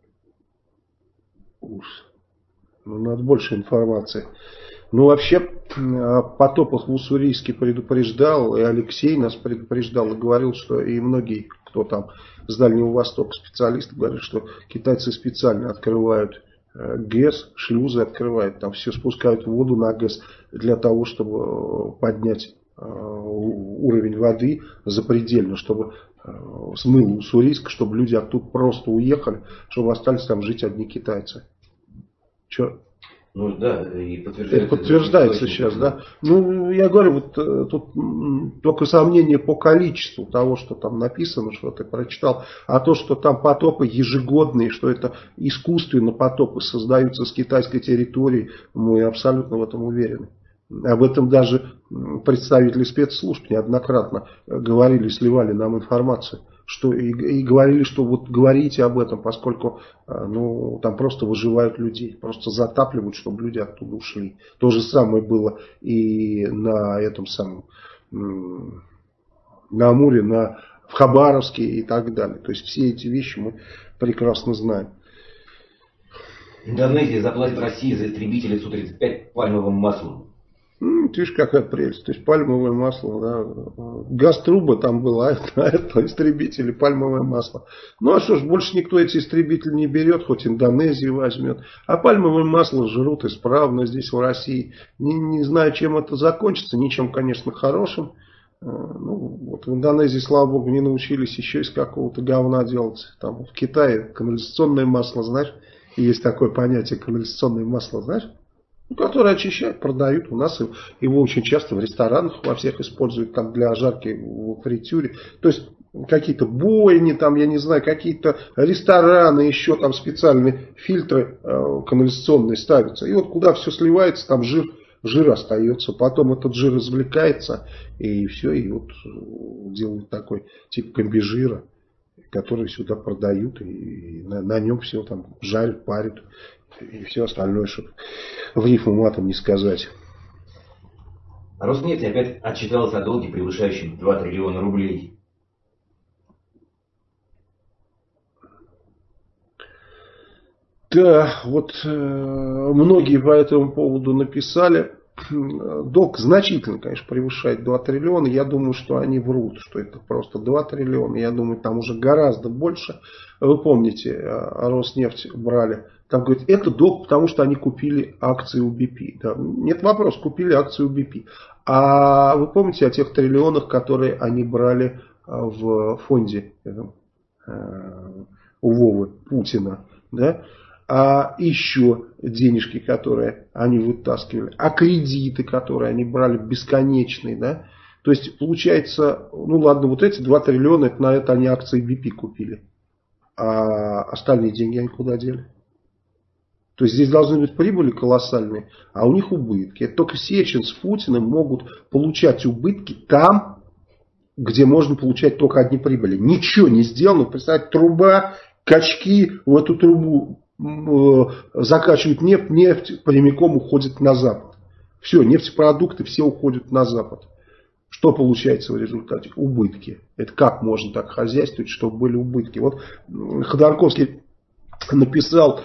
Ужас. Ну, надо больше информации. Ну, вообще, о потопах в Уссурийске предупреждал, и Алексей нас предупреждал, и говорил, что и многие, кто там с Дальнего Востока, специалисты, говорят, что китайцы специально открывают ГЭС, шлюзы открывают, там все спускают воду на ГЭС для того, чтобы поднять уровень воды запредельно, чтобы смыло Уссурийск, чтобы люди оттуда просто уехали, чтобы остались там жить одни китайцы. Че? Ну да, и подтверждается. Это подтверждается сейчас, да. Ну, я говорю, вот тут только сомнение по количеству того, что там написано, что ты прочитал, а то, что там потопы ежегодные, что это искусственно потопы создаются с китайской территории, мы абсолютно в этом уверены. Об этом даже представители спецслужб неоднократно говорили, сливали нам информацию. Что и говорили, что вот говорите об этом, поскольку ну, там просто выживают людей, просто затапливают, чтобы люди оттуда ушли. То же самое было и на этом самом, на Амуре, в Хабаровске и так далее. То есть все эти вещи мы прекрасно знаем. Индонезия заплатит России за истребители Су-35 пальмовым маслом. Видишь, какая прелесть. То есть пальмовое масло, да. Газ-трубы там была, это истребители, пальмовое масло. Ну а что ж, больше никто эти истребители не берет, хоть Индонезию возьмет. А пальмовое масло жрут исправно здесь в России. Не знаю, чем это закончится, ничем, конечно, хорошим. Ну, вот в Индонезии, слава богу, не научились еще из какого-то говна делать. Там в Китае канализационное масло, знаешь, есть такое понятие канализационное масло, знаешь? Которые очищают, продают. У нас его очень часто в ресторанах во всех используют там для жарки в фритюре. То есть какие-то бойни, там, я не знаю, какие-то рестораны, еще там специальные фильтры канализационные ставятся. И вот куда все сливается, там жир остается. Потом этот жир извлекается, и все, и вот делают такой тип комбижира, который сюда продают, и на нем все там жарят, парят. И все остальное, чтобы в рифму матом не сказать. Роснефть опять отчиталась о долге, превышающем 2 триллиона рублей. Да, вот многие по этому поводу написали. Долг значительно, конечно, превышает 2 триллиона. Я думаю, что они врут, что это просто 2 триллиона. Я думаю, там уже гораздо больше. Вы помните, Роснефть брали. Там говорят, это долг, потому что они купили акции у BP. Да, нет вопроса, купили акции у BP. А вы помните о тех триллионах, которые они брали в фонде у Вовы Путина? Да? А еще денежки, которые они вытаскивали, а кредиты, которые они брали бесконечные, да? То есть получается, ну ладно, вот эти 2 триллиона, это на это они акции BP купили, а остальные деньги они куда дели? То есть здесь должны быть прибыли колоссальные, а у них убытки. Это только Сечин с Путиным могут получать убытки там, где можно получать только одни прибыли. Ничего не сделано, представьте, труба, качки в эту трубу закачивают нефть прямиком уходит на запад. Все, нефтепродукты все уходят на Запад. Что получается в результате? Убытки. Это как можно так хозяйствовать, чтобы были убытки? Вот Ходорковский написал,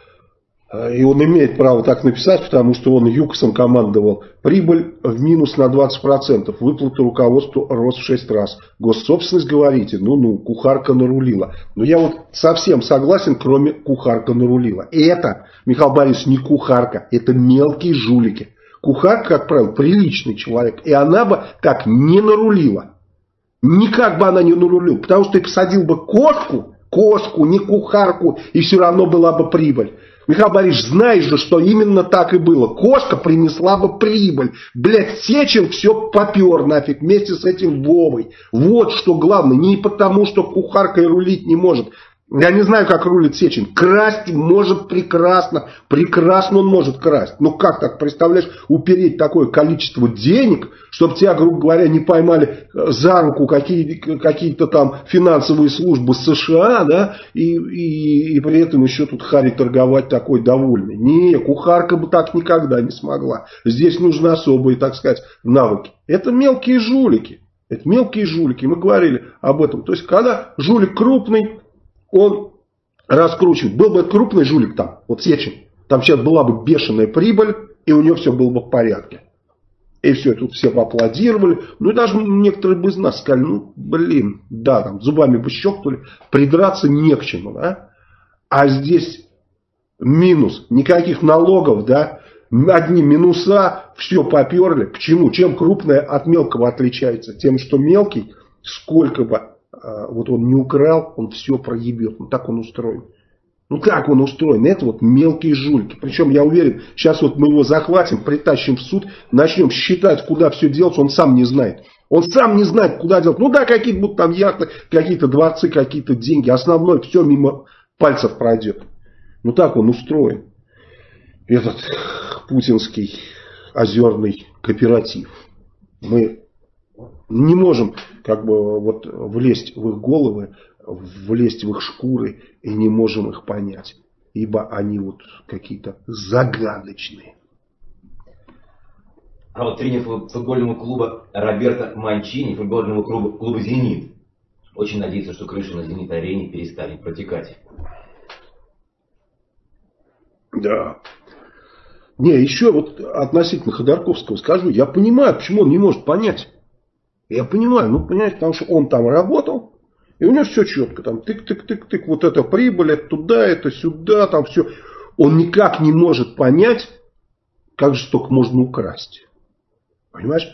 и он имеет право так написать, потому что он ЮКОСом командовал. Прибыль в минус на 20%, выплата руководству рост в 6 раз. Госсобственность, говорите, кухарка нарулила. Но я вот совсем согласен, кроме кухарка нарулила. И это, Михаил Борисович, не кухарка, это мелкие жулики. Кухарка, как правило, приличный человек, и она бы так не нарулила. Никак бы она не нарулила, потому что ты посадил бы кошку, не кухарку, и все равно была бы прибыль. Михаил Борисович, знаешь же, что именно так и было. Кошка принесла бы прибыль. Блядь, Сечин все попер нафиг вместе с этим Вовой. Вот что главное. Не потому, что кухаркой рулить не может. Я не знаю, как рулит Сечин. Красть может прекрасно. Прекрасно он может красть. Ну как так, представляешь, упереть такое количество денег, чтобы тебя, грубо говоря, не поймали за руку какие-то там финансовые службы США, да, и при этом еще тут Харри торговать такой довольный. Не, кухарка бы так никогда не смогла. Здесь нужны особые, так сказать, навыки. Это мелкие жулики. Это мелкие жулики. Мы говорили об этом. То есть, когда жулик крупный, он раскручивает. Был бы крупный жулик там, вот Сечин, там сейчас была бы бешеная прибыль, и у него все было бы в порядке. И все, тут все поаплодировали. Ну и даже некоторые бы из нас сказали, да, там зубами бы щелкнули, придраться не к чему, да. А здесь минус, никаких налогов, да, одни минуса, все поперли. К чему? Чем крупное от мелкого отличается? Тем, что мелкий, сколько бы вот он не украл, он все проебет. Ну так он устроен. Ну как он устроен? Это вот мелкие жульки. Причем я уверен, сейчас вот мы его захватим, притащим в суд, начнем считать, куда все делать, он сам не знает. Он сам не знает, куда делать. Ну да, какие-то будут там яхты, какие-то дворцы, какие-то деньги. Основное все мимо пальцев пройдет. Ну так он устроен. Этот путинский озерный кооператив. Мы не можем вот влезть в их головы, влезть в их шкуры и не можем их понять. Ибо они вот какие-то загадочные. А вот тренер футбольного клуба Роберто Манчини, футбольного клуба «Зенит», очень надеется, что крыша на «Зенит-арене» перестанет протекать. Да. Не, еще вот относительно Ходорковского скажу, я понимаю, почему он не может понять. Я понимаю, понимаете, потому что он там работал, и у него все четко, там тык-тык-тык-тык, вот это прибыль, это туда, это сюда, там все. Он никак не может понять, как же столько можно украсть. Понимаешь?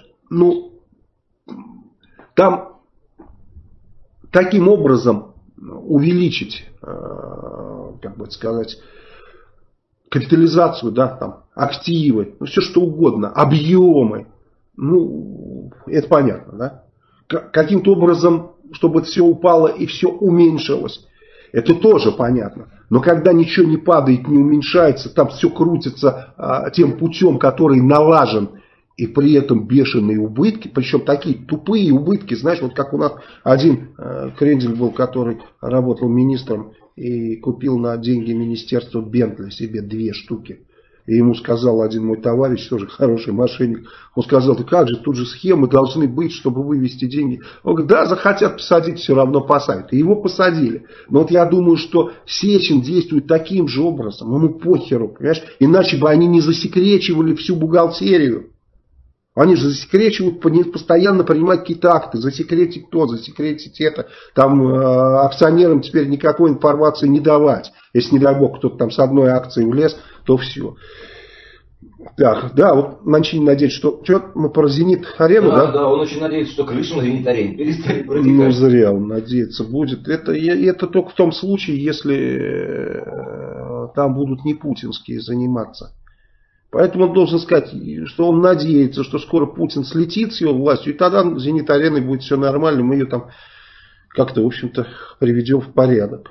Там таким образом увеличить, как бы сказать, капитализацию, да, там, активы, все что угодно, объемы. Это понятно, да? Каким-то образом, чтобы это все упало и все уменьшилось, это тоже понятно. Но когда ничего не падает, не уменьшается, там все крутится тем путем, который налажен, и при этом бешеные убытки, причем такие тупые убытки, знаешь, вот как у нас один крендель был, который работал министром и купил на деньги министерства Бентли себе 2 штуки. И ему сказал один мой товарищ, тоже хороший мошенник, он сказал, да как же, тут же схемы должны быть, чтобы вывести деньги. Он говорит, да, захотят посадить, все равно посадят. И его посадили. Но вот я думаю, что Сечин действует таким же образом, ему похеру, понимаешь, иначе бы они не засекречивали всю бухгалтерию. Они же засекречивают, постоянно принимать какие-то акты, засекретить то, засекретить это. Там акционерам теперь никакой информации не давать. Если, не дай бог, кто-то там с одной акцией влез, то все. Так, да, вот Манчини надеется, что мы про «Зенит-арену», да? Да, он очень надеется, что крыша на «Зенит-арене» перестанет протекать. Зря он надеется будет. Это только в том случае, если там будут не путинские заниматься. Поэтому он должен сказать, что он надеется, что скоро Путин слетит с его властью, и тогда «Зенит-ареной» будет все нормально, мы ее там как-то, в общем-то, приведем в порядок.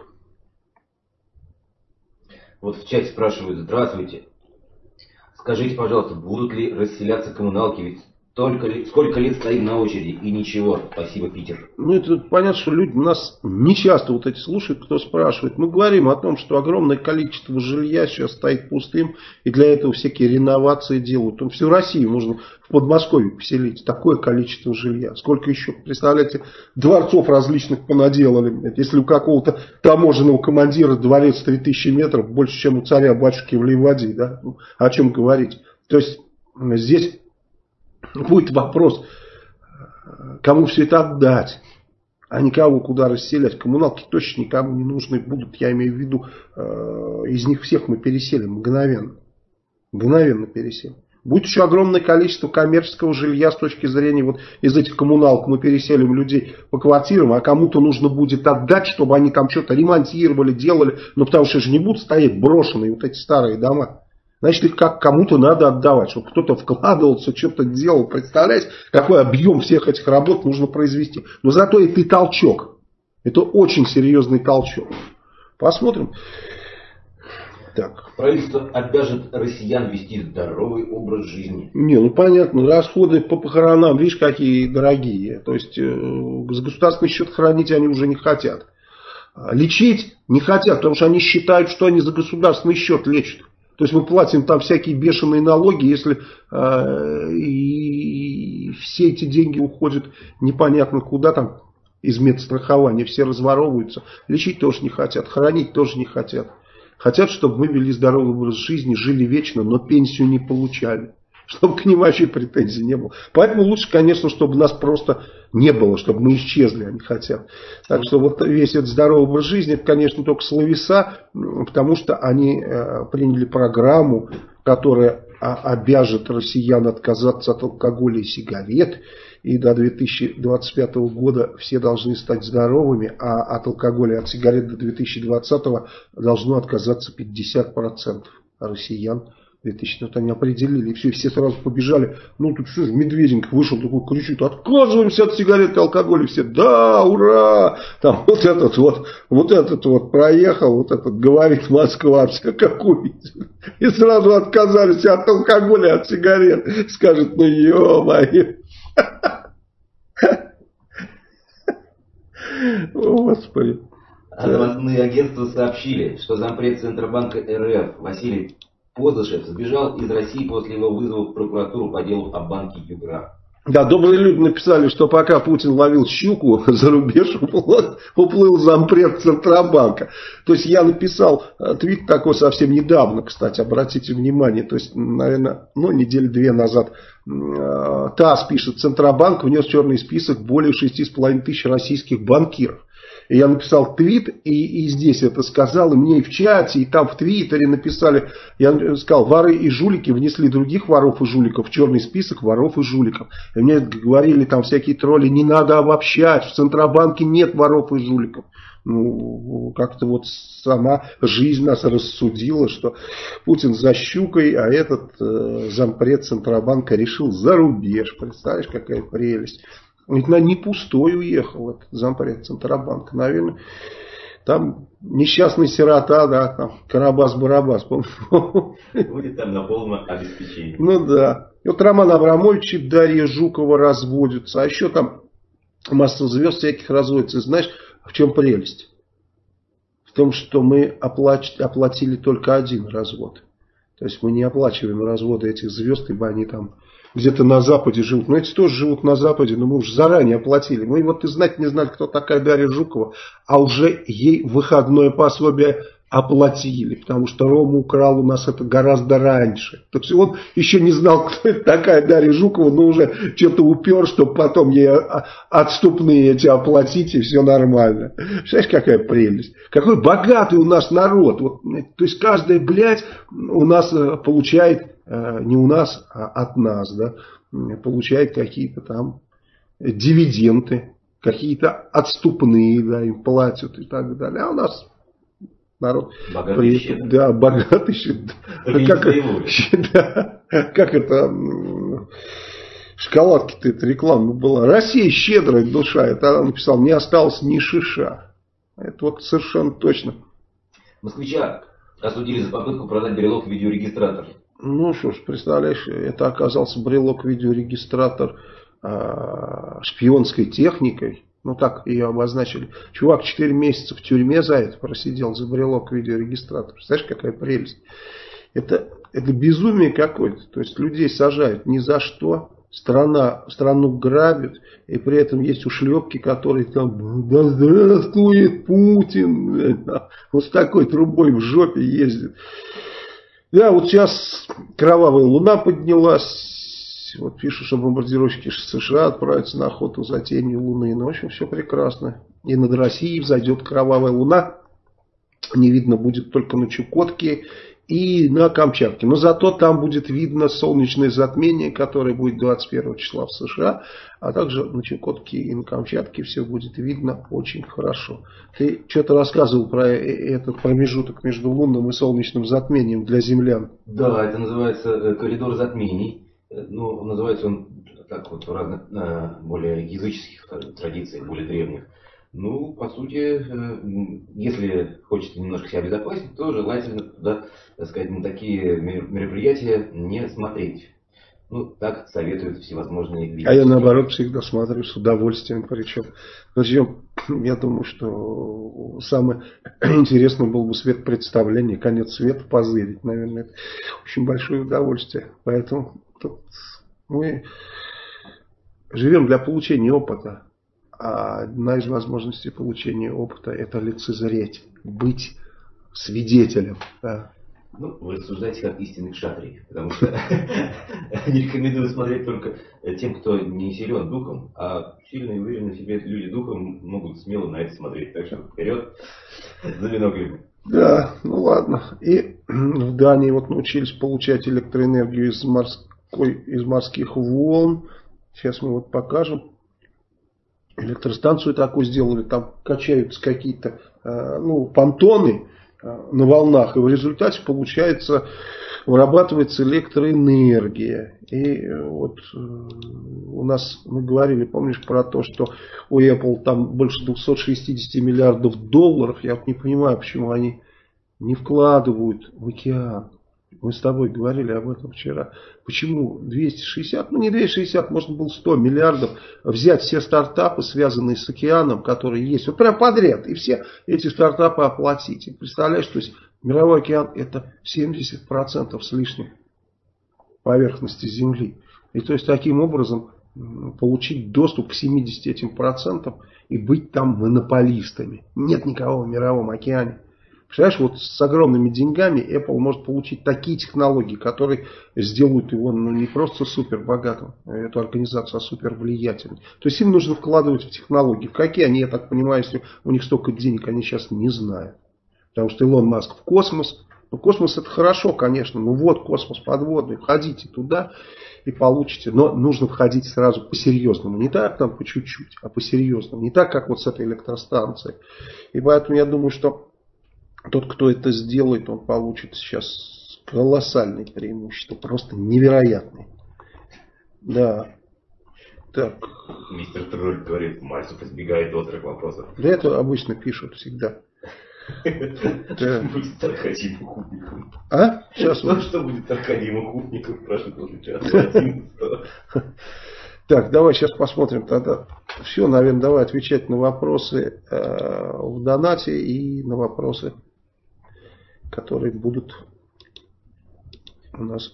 Вот в чате спрашивают, здравствуйте, скажите, пожалуйста, будут ли расселяться коммуналки, ведь Сколько лет стоим на очереди, и ничего. Спасибо, Питер. Ну, это понятно, что люди нас не часто вот эти слушают, кто спрашивает. Мы говорим о том, что огромное количество жилья сейчас стоит пустым, и для этого всякие реновации делают. Всю Россию можно в Подмосковье поселить. Такое количество жилья. Сколько еще, представляете, дворцов различных понаделали. Если у какого-то таможенного командира дворец 3000 метров, больше, чем у царя-батюшки в Ливадии, да? Ну, о чем говорить. То есть, здесь будет вопрос, кому все это отдать, а никого куда расселять. Коммуналки точно никому не нужны будут. Я имею в виду, из них всех мы переселим мгновенно. Мгновенно переселим. Будет еще огромное количество коммерческого жилья с точки зрения вот из этих коммуналок мы переселим людей по квартирам, а кому-то нужно будет отдать, чтобы они там что-то ремонтировали, делали. Ну потому что же не будут стоять брошенные вот эти старые дома. Значит, их как кому-то надо отдавать, чтобы кто-то вкладывался, что-то делал. Представляете, какой объем всех этих работ нужно произвести. Но зато это и толчок. Это очень серьезный толчок. Посмотрим. Так. Правительство обяжет россиян вести здоровый образ жизни. Не, ну понятно, расходы по похоронам, видишь, какие дорогие. То есть, за государственный счет хоронить они уже не хотят. Лечить не хотят, потому что они считают, что они за государственный счет лечат. То есть мы платим там всякие бешеные налоги, если и все эти деньги уходят непонятно куда там из медстрахования, все разворовываются. Лечить тоже не хотят, хоронить тоже не хотят. Хотят, чтобы мы вели здоровый образ жизни, жили вечно, но пенсию не получали. Чтобы к ним вообще претензий не было. Поэтому лучше, конечно, чтобы нас просто не было, чтобы мы исчезли, они хотят. Так что вот весь этот здоровый образ жизни, это, конечно, только словеса, потому что они приняли программу, которая обяжет россиян отказаться от алкоголя и сигарет. И до 2025 года все должны стать здоровыми, а от алкоголя и от сигарет до 2020 должно отказаться 50% россиян. 2000, вот они определили, и все сразу побежали. Ну тут что же, Медведенко вышел, такой кричит: отказываемся от сигарет и алкоголя. Все: да, ура! Там вот этот вот проехал, вот этот говорит Москва, все как увидели. И сразу отказались от алкоголя и от сигарет. Скажет: ну ё-моё. Господи. Новостные агентства сообщили, что зампред Центробанка РФ Василий Позышев сбежал из России после его вызова в прокуратуру по делу о банке Югра. Да, добрые люди написали, что пока Путин ловил щуку, за рубеж уплыл зампред Центробанка. То есть я написал твит такой совсем недавно, кстати, обратите внимание. То есть, наверное, недели 2 назад. ТАСС пишет: Центробанк внес в черный список более 6,5 тысяч российских банкиров. И я написал твит, и здесь это сказал, и мне и в чате, и там в твиттере написали. Я сказал: воры и жулики внесли других воров и жуликов в черный список воров и жуликов. И мне говорили там всякие тролли: не надо обобщать, в Центробанке нет воров и жуликов. Ну, как-то вот сама жизнь нас рассудила, что Путин за щукой, а этот зампред Центробанка решил за рубеж. Представляешь, какая прелесть. Ведь не пустой уехал этот зампред Центробанка. Наверное, там несчастный сирота, да, там Карабас-Барабас. Будет там на полном обеспечении. Ну да. И вот Роман Абрамович и Дарья Жукова разводятся. А еще там масса звезд всяких разводится. И знаешь, в чем прелесть? В том, что мы оплатили только один развод. То есть мы не оплачиваем разводы этих звезд, ибо они там где-то на Западе живут. Но эти тоже живут на Западе, но мы уже заранее оплатили. Мы вот и знать не знали, кто такая Дарья Жукова, а уже ей выходное пособие оплатили, потому что Рома украл у нас это гораздо раньше. Так что он еще не знал, кто это такая Дарья Жукова, но уже что-то упер, чтобы потом ей отступные эти оплатить, и все нормально. Знаешь, какая прелесть? Какой богатый у нас народ. Вот, то есть каждая блядь у нас получает, не у нас, а от нас, да, получает какие-то там дивиденды, какие-то отступные, да, им платят и так далее. А у нас народ богатый щедрый. Да, богатый щедрый. Как это, шоколадки-то это реклама была. Россия щедрая душа. Это она написала: не осталось ни шиша. Это вот совершенно точно. Москвича осудили за попытку продать брелок видеорегистратор. Ну что ж, представляешь, это оказался брелок-видеорегистратор шпионской техникой. Ну так ее обозначили. Чувак 4 месяца в тюрьме за это просидел, за брелок-видеорегистратор. Представляешь, какая прелесть. Это безумие какое-то. То есть людей сажают ни за что. Страну грабят. И при этом есть ушлепки, которые там: да здравствует Путин. Вот с такой трубой в жопе ездит. Да, вот сейчас кровавая луна поднялась. Вот пишут, что бомбардировщики США отправятся на охоту за тенью луны. Ну, в общем, все прекрасно. И над Россией взойдет кровавая луна. Не видно будет только на Чукотке и на Камчатке. Но зато там будет видно солнечное затмение, которое будет 21 числа в США. А также на Чукотке и на Камчатке все будет видно очень хорошо. Ты что-то рассказывал про этот промежуток между лунным и солнечным затмением для землян. Да, это называется коридор затмений. Ну, называется он так вот в разных, более языческих традициях, более древних. Ну, по сути, если хочется немножко себя обезопасить, то желательно туда, так сказать, на такие мероприятия не смотреть. Ну, так советуют всевозможные виды. А я наоборот всегда смотрю с удовольствием. Причем я думаю, что самое интересное было бы светопредставление, конец света позырить. Наверное, это очень большое удовольствие. Поэтому тут мы живем для получения опыта. А одна из возможностей получения опыта — это лицезреть, быть свидетелем. Да. Ну, вы рассуждаете как истинный кшатрий, потому что не рекомендую смотреть только тем, кто не силен духом, а сильные и уверенные в себе люди духом могут смело на это смотреть. Так что вперед за биноклями. Да, ну ладно. И в Дании вот научились получать электроэнергию из морских волн. Сейчас мы вот покажем. Электростанцию такую сделали, там качаются какие-то понтоны на волнах, и в результате получается, вырабатывается электроэнергия. И вот у нас мы говорили, помнишь, про то, что у Apple там больше 260 миллиардов долларов. Я вот не понимаю, почему они не вкладывают в океан. Мы с тобой говорили об этом вчера. Почему 260, не 260, можно было 100 миллиардов взять все стартапы, связанные с океаном, которые есть, вот прям подряд, и все эти стартапы оплатить. И представляешь, то есть мировой океан — это 70% с лишним поверхности Земли. И то есть таким образом получить доступ к 70 этим процентам и быть там монополистами. Нет никого в мировом океане. Представляешь, вот с огромными деньгами Apple может получить такие технологии, которые сделают его не просто супер богатым, эту организацию, а супер влиятельной. То есть им нужно вкладывать в технологии. В какие они, я так понимаю, если у них столько денег, они сейчас не знают. Потому что Илон Маск в космос. Ну, космос — это хорошо, конечно. Ну вот космос подводный. Входите туда и получите. Но нужно входить сразу по-серьезному. Не так там по чуть-чуть, а по-серьезному. Не так, как вот с этой электростанцией. И поэтому я думаю, что тот, кто это сделает, он получит сейчас колоссальные преимущества. Просто невероятные. Да. Так. Мистер Тролль говорит, Мальцев избегает острых вопросов. Да это обычно пишут всегда. Будет Аркадием Охотником. А? Сейчас вот. Что будет Аркадием Охотником, спрашивает уже час. Так, давай сейчас посмотрим тогда. Все, наверное, давай отвечать на вопросы в донате и на вопросы, которые будут у нас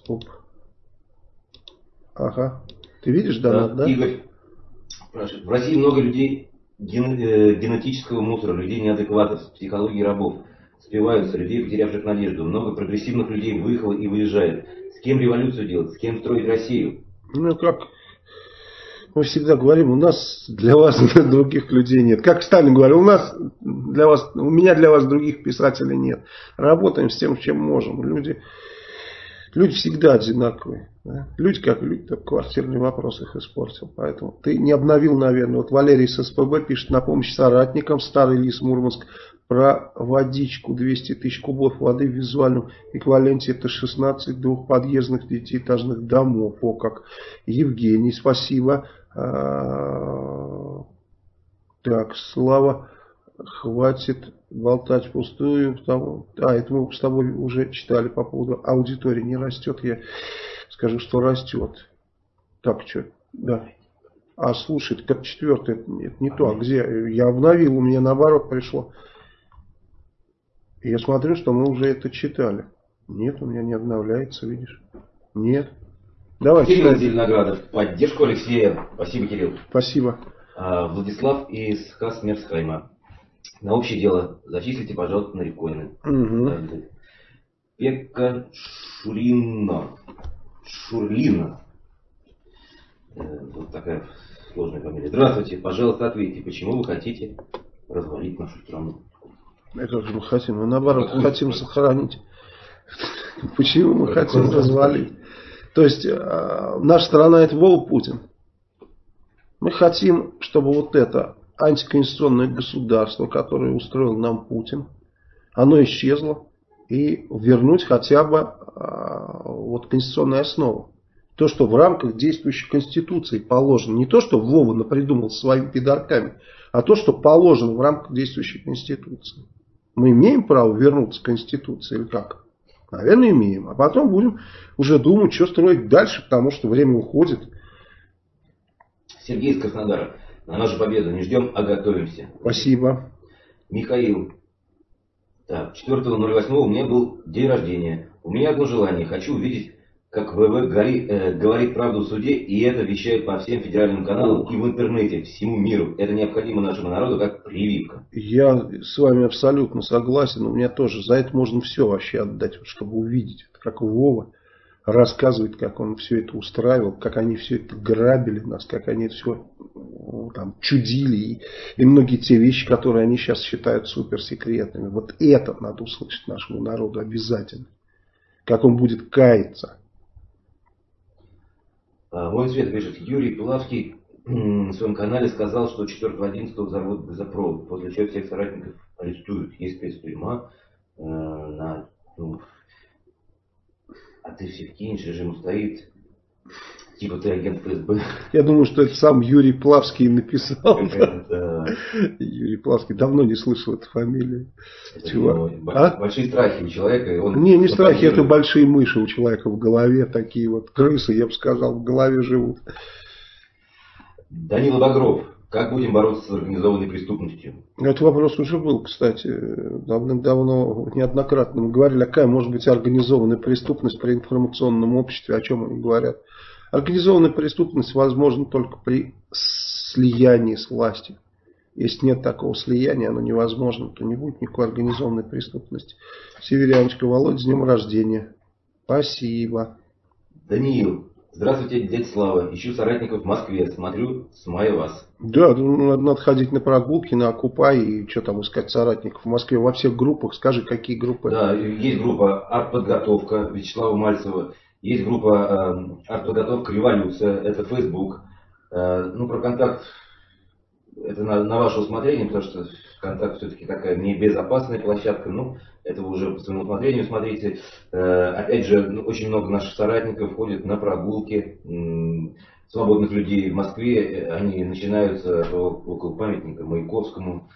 Ага. Ты видишь донат, да? Игорь спрашивает. В России много людей генетического мусора, людей неадекватов, с психологией рабов. Спиваются, людей, потерявших надежду. Много прогрессивных людей выехало и выезжает. С кем революцию делать? С кем строить Россию? Ну, как мы всегда говорим, у нас для вас других людей нет. Как Сталин говорил, у меня для вас других писателей нет. Работаем с тем, чем можем. Люди всегда одинаковые. Да? Люди как люди, только квартирный вопрос их испортил. Поэтому ты не обновил, наверное. Вот Валерий с СПБ пишет: на помощь соратникам, Старый Лис, Мурманск, про водичку, 200 тысяч кубов воды в визуальном эквиваленте. Это 16 двухподъездных девятиэтажных домов. О, как. Евгений, спасибо. Так, Слава, хватит болтать впустую. Это мы с тобой уже читали по поводу аудитории. Не растет, я скажу, что растет. Так, что? Да. А слушай, как четвертое, это не то. А где? Я обновил, у меня наоборот пришло. Я смотрю, что мы уже это читали. Нет, у меня не обновляется, видишь? Нет. Давай. Кирилл Зеленоградов. Поддержку Алексея. Спасибо, Кирилл. Спасибо. Владислав из Хасмерсхайма. На общее дело зачислите, пожалуйста, на рекоины. Угу. Пекка Шурлина. Вот такая сложная фамилия. Здравствуйте, пожалуйста, ответьте, почему вы хотите развалить нашу страну? Это же мы хотим, мы наоборот хотим сохранить. Почему мы хотим развалить? То есть наша страна — это Вова Путин. Мы хотим, чтобы вот это антиконституционное государство, которое устроил нам Путин, оно исчезло, и вернуть хотя бы вот конституционную основу. То, что в рамках действующей Конституции положено. Не то, что Вова напридумал своими пидорками, а то, что положено в рамках действующей Конституции. Мы имеем право вернуться к Конституции или как? Наверное, имеем. А потом будем уже думать, что строить дальше, потому что время уходит. Сергей из Краснодара. На нашу победу не ждем, а готовимся. Спасибо. Михаил. Так, 4.08 у меня был день рождения. У меня одно желание. Хочу увидеть, как ВВ говорит правду в суде, и это вещает по всем федеральным каналам и в интернете, всему миру. Это необходимо нашему народу как прививка. Я с вами абсолютно согласен. У меня тоже за это можно все вообще отдать, чтобы увидеть, как Вова рассказывает, как он все это устраивал, как они все это грабили нас, как они все там чудили, и многие те вещи, которые они сейчас считают суперсекретными. Вот это надо услышать нашему народу обязательно. Как он будет каяться. Мой цвет пишет, Юрий Пулавский в своем канале сказал, что 4.11 взорвут газопровод, после чего всех соратников арестуют. Есть спецтюрьма. А ты всех кинешь, режим стоит. Типа ты агент ФСБ. Я думаю, что это сам Юрий Плавский написал. Юрий Плавский, давно не слышал эту фамилию. Большие страхи у человека. Не страхи, это большие мыши у человека в голове. Такие вот крысы, я бы сказал, в голове живут. Данила Багров. Как будем бороться с организованной преступностью? Этот вопрос уже был, кстати, давным-давно, неоднократно. Мы говорили, какая может быть организованная преступность при информационном обществе, о чем они говорят. Организованная преступность возможна только при слиянии с властью. Если нет такого слияния, оно невозможно, то не будет никакой организованной преступности. Северяночка, Володя, с днем рождения. Спасибо. Даниил. Здравствуйте, дядя Слава. Ищу соратников в Москве. Смотрю, с мая вас. Да, надо ходить на прогулки, на Окупай и что там искать соратников в Москве. Во всех группах. Скажи, какие группы? Да, есть группа «Артподготовка» Вячеслава Мальцева. Есть группа «Артподготовка Революция». Это Facebook. Про контакт это на ваше усмотрение, потому что контакт все-таки такая небезопасная площадка. Это вы уже по своему усмотрению смотрите. Опять же, очень много наших соратников ходят на прогулки свободных людей в Москве. Они начинаются около памятника Маяковскому.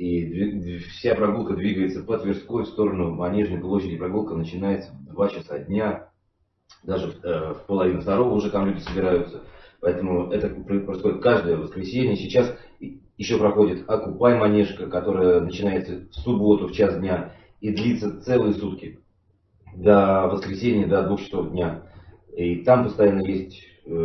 И вся прогулка двигается по Тверской в сторону Манежной площади. Прогулка начинается в 2 часа дня. Даже в половину второго уже там люди собираются. Поэтому это происходит каждое воскресенье. Сейчас еще проходит Окупай Манежка, которая начинается в субботу в час дня и длится целые сутки. До воскресенья, до 2 часов дня. И там постоянно есть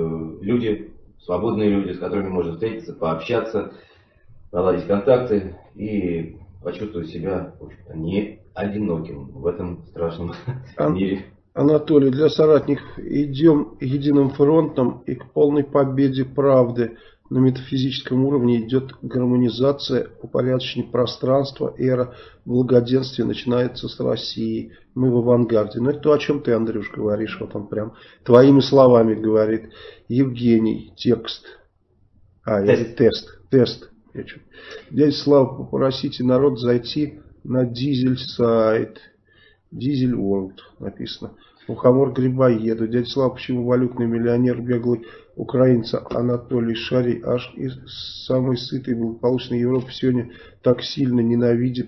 люди, свободные люди, с которыми можно встретиться, пообщаться, наладить контакты и почувствовать себя, в общем-то, не одиноким в этом страшном мире. Анатолий, для соратников идем единым фронтом и к полной победе правды. На метафизическом уровне идет гармонизация, упорядочение пространства, эра благоденствия начинается с России. Мы в авангарде. Это то, о чем ты, Андрюш, говоришь. Вот он прям твоими словами говорит. Евгений, текст. Тест. Дядя Слава, попросите народ зайти на Дизель сайт. Дизель World написано. Мухомор Грибоеду. Дядя Слава, почему валютный миллионер, беглый украинец Анатолий Шарий аж из самой сытой благополучной Европы сегодня так сильно ненавидит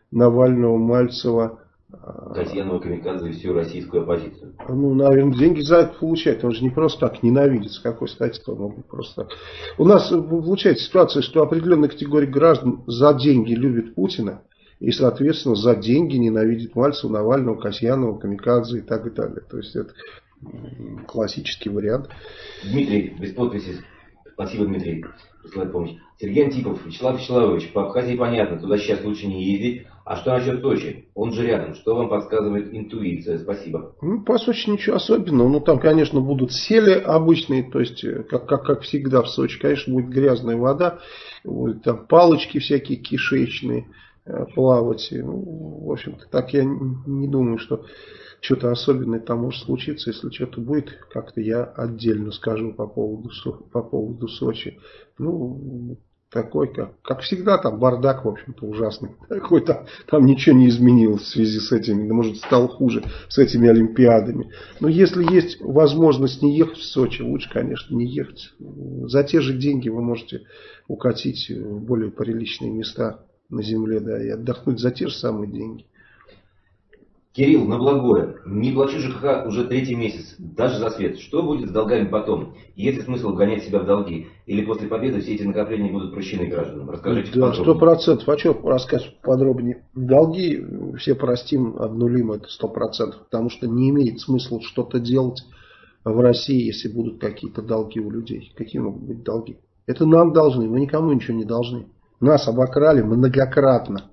Навального, Мальцева, Касьянова, Камикадзе и всю российскую оппозицию. Ну, наверное, деньги за это получает. Он же не просто так ненавидит. С какой стати он может просто так. У нас получается ситуация, что определенная категория граждан за деньги любит Путина. И, соответственно, за деньги ненавидит Мальцева, Навального, Касьянова, Камикадзе и так далее. То есть это классический вариант. Дмитрий, без подписи. Спасибо, Дмитрий. Присылает помощь. Сергей Антипов, Вячеслав Вячеславович, по Абхазии понятно, туда сейчас лучше не ездить. А что насчет Сочи? Он же рядом. Что вам подсказывает интуиция? Спасибо. Ну, по Сочи ничего особенного. Ну, там, конечно, будут сели обычные, то есть, как всегда в Сочи, конечно, будет грязная вода, будут там палочки всякие кишечные плавать. Ну, в общем-то, так я не думаю, что что-то особенное там может случиться. Если что-то будет, как-то я отдельно скажу по поводу Сочи. Ну, такой, как всегда, там бардак, в общем-то, ужасный. Такой, там ничего не изменилось в связи с этими, да, может, стало хуже с этими Олимпиадами. Но если есть возможность не ехать в Сочи, лучше, конечно, не ехать. За те же деньги вы можете укатить в более приличные места на земле, да, и отдохнуть за те же самые деньги. Кирилл, на благое. Не плачу ЖКХ уже 3-й месяц, даже за свет. Что будет с долгами потом? Есть ли смысл вгонять себя в долги? Или после победы все эти накопления будут прощены гражданам? Расскажите да, подробнее. 100%. А что рассказывать подробнее? Долги все простим, обнулим, это 100%. Потому что не имеет смысла что-то делать в России, если будут какие-то долги у людей. Какие могут быть долги? Это нам должны, мы никому ничего не должны. Нас обокрали многократно.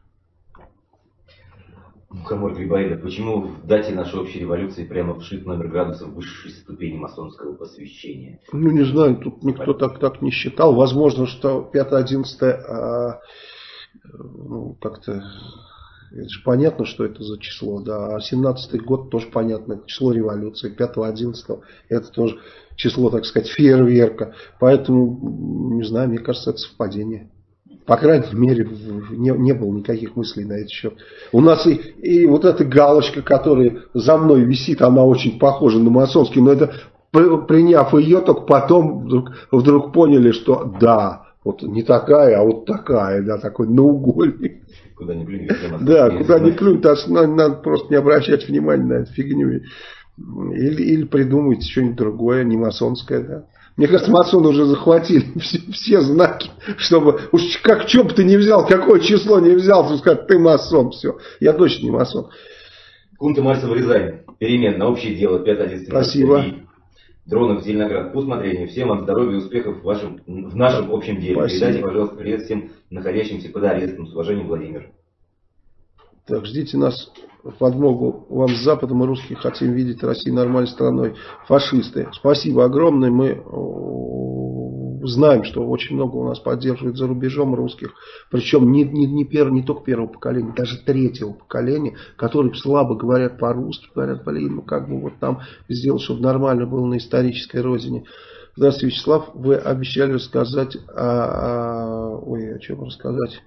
Мухомор Грибоедов, почему в дате нашей общей революции прямо вшит номер градусов высшей ступени масонского посвящения? Ну, не знаю, тут никто так не считал. Возможно, что 5-11 ну, как-то... Это же понятно, что это за число, да. А 17-й год тоже понятно, это число революции. 5-11 это тоже число, так сказать, фейерверка. Поэтому, не знаю, мне кажется, это совпадение. По крайней мере, не было никаких мыслей на этот счет. У нас и вот эта галочка, которая за мной висит, она очень похожа на масонский, но это, приняв ее, только потом вдруг поняли, что да, вот не такая, а вот такая, да, такой наугольник. Куда ни плюнь, да, куда ни плюнь, надо просто не обращать внимания на эту фигню. Или придумать что-нибудь другое, не масонское, да. Мне кажется, масоны уже захватили все знаки, чтобы, уж что бы ты не взял, какое число не взял, то сказать, ты масон, все. Я точно не масон. Кунта Мальцева, Рязань. Перемен на общее дело 5-11. Спасибо. Дронов, Зеленоград. По усмотрению. Всем вам здоровья и успехов в нашем общем деле. Спасибо. Передайте, пожалуйста, привет всем находящимся под арестом. С уважением, Владимир. Так, ждите нас в подмогу вам с Западом, и русских хотим видеть Россию нормальной страной. Фашисты. Спасибо огромное. Мы знаем, что очень много у нас поддерживают за рубежом русских. Причем не только первого поколения, даже третьего поколения, которые слабо говорят по-русски. Говорят, блин, ну как бы вот там сделать, чтобы нормально было на исторической родине. Здравствуйте, Вячеслав. Вы обещали рассказать о чем рассказать?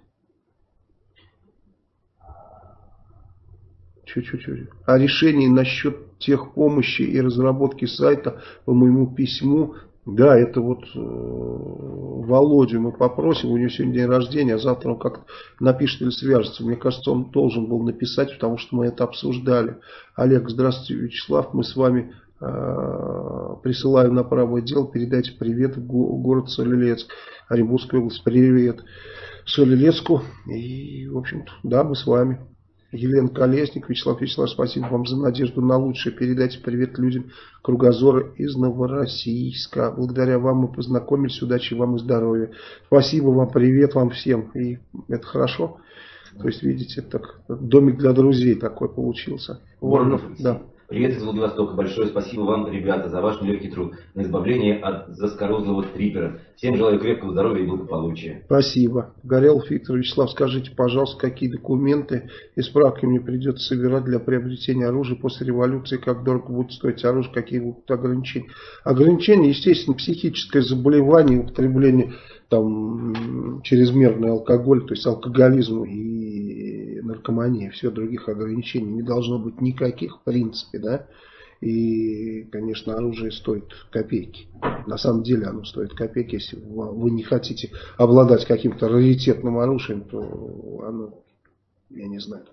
О решении насчет техпомощи и разработки сайта по моему письму. Да, это вот Володю мы попросим, у него сегодня день рождения, а завтра он как-то напишет или свяжется. Мне кажется, он должен был написать, потому что мы это обсуждали. Олег, здравствуйте, Вячеслав, мы с вами присылаем на правое дело, передайте привет в город Солилецк, Оренбургская область, привет Солилецку. И, в общем-то, да, мы с вами. Елена Колесник, Вячеслав Вячеславович, спасибо вам за надежду на лучшее. Передайте привет людям Кругозора из Новороссийска. Благодаря вам мы познакомились. Удачи вам и здоровья. Спасибо вам, привет вам всем. И это хорошо. То есть, видите, так, домик для друзей такой получился. Воронов, да. Привет из Владивостока. Большое спасибо вам, ребята, за ваш нелегкий труд на избавление от заскорузлого трипера. Всем желаю крепкого здоровья и благополучия. Спасибо. Горелов Виктор. Вячеслав, скажите, пожалуйста, какие документы и справки мне придется собирать для приобретения оружия после революции, как дорого будет стоить оружие, какие будут ограничения. Ограничения, естественно, психическое заболевание, употребление там чрезмерный алкоголь, то есть алкоголизм и наркомания, все, других ограничений не должно быть никаких в принципе, да, и, конечно, оружие стоит копейки, на самом деле оно стоит копейки, если вы не хотите обладать каким-то раритетным оружием, то оно я не знаю.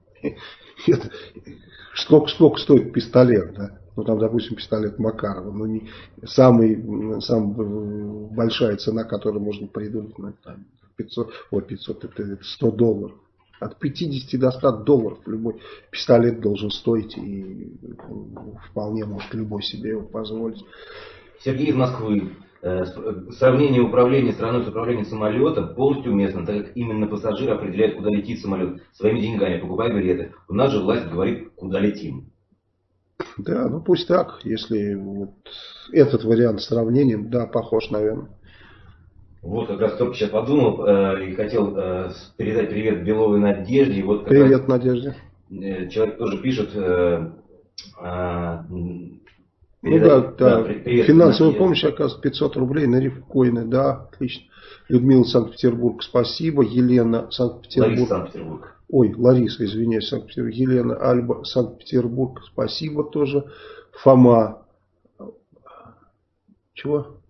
Сколько стоит пистолет, да? Ну, там, допустим, пистолет Макарова. Ну, не, самая большая цена, которую можно придумать, ну, там, 500, это $100. От 50 до $100 любой пистолет должен стоить, и вполне может любой себе его позволить. Сергей из Москвы. Сравнение управления страной с управлением самолетом полностью уместно, так как именно пассажир определяет, куда летит самолет своими деньгами, покупая билеты. У нас же власть говорит, куда летим. Да, ну пусть так, если вот этот вариант сравнения, да, похож, наверное. Вот как раз только сейчас подумал и хотел передать привет Беловой Надежде. Вот привет, Надежде. Человек тоже пишет... Ну да, финансовая помощь, оказывается, 500 рублей на рифкоины, да, отлично. Людмила, Санкт-Петербург, спасибо. Елена, Санкт-Петербург. Лариса, Санкт-Петербург. Ой, Лариса, извиняюсь, Санкт-Петербург. Елена, Альба, Санкт-Петербург, спасибо тоже. Фома. Чего?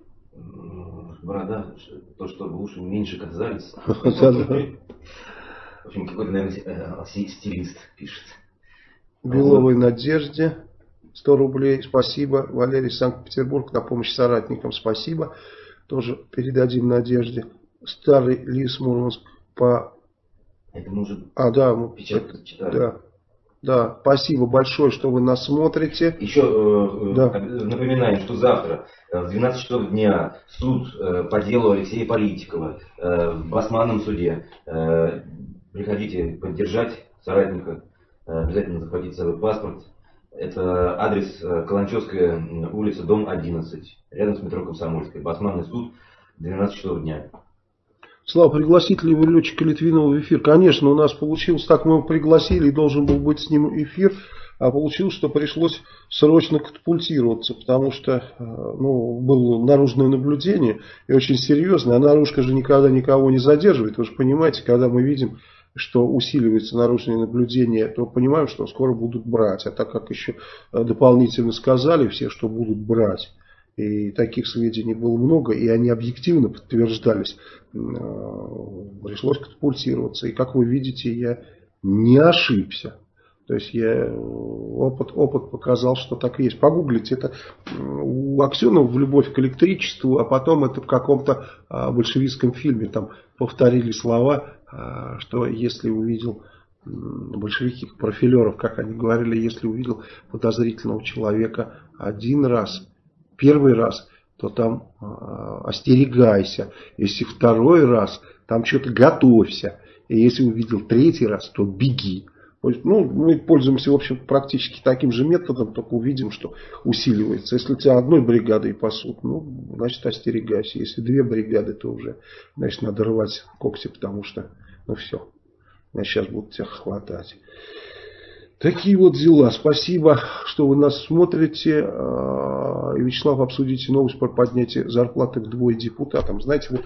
Борода, то, что уши меньше казались. В общем, какой-то, наверное, стилист пишет. Беловой Надежде. 100 рублей, спасибо. Валерий, Санкт-Петербург, на помощь соратникам, спасибо. Тоже передадим Надежде. Старый Лис, Мурманск, по... Это мы уже читали. Да, спасибо большое, что вы нас смотрите. Еще напоминаем, что завтра в 12 часов дня суд по делу Алексея Политикова в Басманном суде. Приходите поддержать соратника, обязательно захватите с собой паспорт. Это адрес Каланчевская улица, дом 11, рядом с метро Комсомольская. Басманный суд, 12 часов дня. Слава, пригласить ли вы летчика Литвинова в эфир? Конечно, у нас получилось так, мы его пригласили, и должен был быть с ним эфир, а получилось, что пришлось срочно катапультироваться, потому что было наружное наблюдение, и очень серьезное, а наружка же никогда никого не задерживает. Вы же понимаете, когда мы видим, что усиливается наружное наблюдение, то понимаем, что скоро будут брать. А так как еще дополнительно сказали все, что будут брать, и таких сведений было много, и они объективно подтверждались, пришлось катапультироваться. И как вы видите, я не ошибся. То есть опыт показал, что так и есть. Погуглите, это у Аксенова в «Любовь к электричеству», а потом это в каком-то большевистском фильме там повторили слова, что если увидел большевики, профилеров, как они говорили, если увидел подозрительного человека один раз, первый раз, то там остерегайся. Если второй раз, там что-то готовься. И если увидел третий раз, то беги. Мы пользуемся, в общем, практически таким же методом, только увидим, что усиливается. Если тебя одной бригадой пасут, значит, остерегайся. Если две бригады, то уже, значит, надо рвать когти, потому что, все, сейчас будут тебя хватать. Такие вот дела. Спасибо, что вы нас смотрите. Вячеслав, обсудите новость про поднятие зарплаты вдвое депутатам. Знаете, вот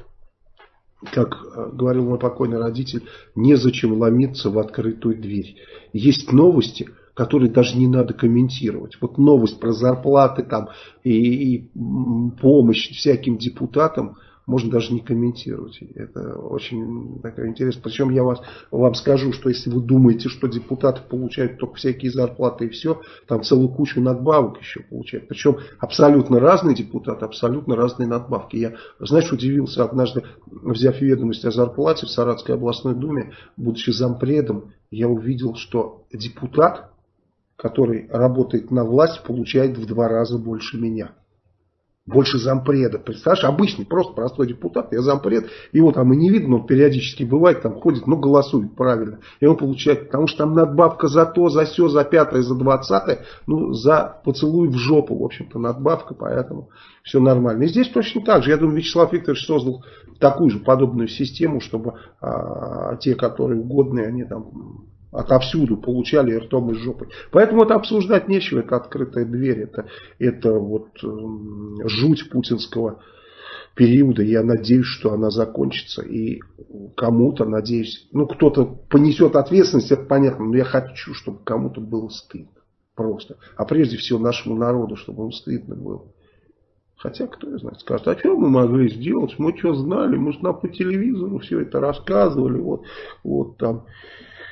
как говорил мой покойный родитель, незачем ломиться в открытую дверь. Есть новости, которые даже не надо комментировать. Вот новость про зарплаты там, и помощь всяким депутатам можно даже не комментировать. Это очень такая интересная. Причем я вам скажу, что если вы думаете, что депутаты получают только всякие зарплаты и все, там целую кучу надбавок еще получают. Причем абсолютно разные депутаты, абсолютно разные надбавки. Я, знаешь, удивился однажды, взяв ведомость о зарплате в Саратовской областной думе, будучи зампредом, я увидел, что депутат, который работает на власть, получает в 2 раза больше меня. Больше зампреда. Представляешь, обычный, просто простой депутат, я зампред, его там и не видно, он периодически бывает, там ходит, голосует правильно. И он получает, потому что там надбавка за то, за сё, за 5-е, за 20-е, за поцелуй в жопу, в общем-то, надбавка, поэтому все нормально. И здесь точно так же. Я думаю, Вячеслав Викторович создал такую же подобную систему, чтобы те, которые угодные, они там отовсюду получали ртом и жопой. Поэтому это обсуждать нечего, это открытая дверь, это вот жуть путинского периода. Я надеюсь, что она закончится. И кому-то, надеюсь, кто-то понесет ответственность, это понятно, но я хочу, чтобы кому-то было стыдно. Просто. А прежде всего нашему народу, чтобы ему стыдно было. Хотя, кто знает, скажет, а что мы могли сделать? Мы что знали? Мы же нам по телевизору все это рассказывали. Вот там.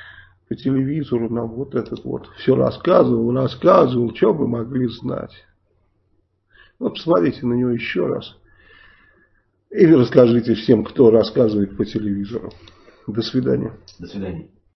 по телевизору нам вот этот вот все рассказывал, что вы могли знать. Вот посмотрите на него еще раз. И расскажите всем, кто рассказывает по телевизору. До свидания. До свидания.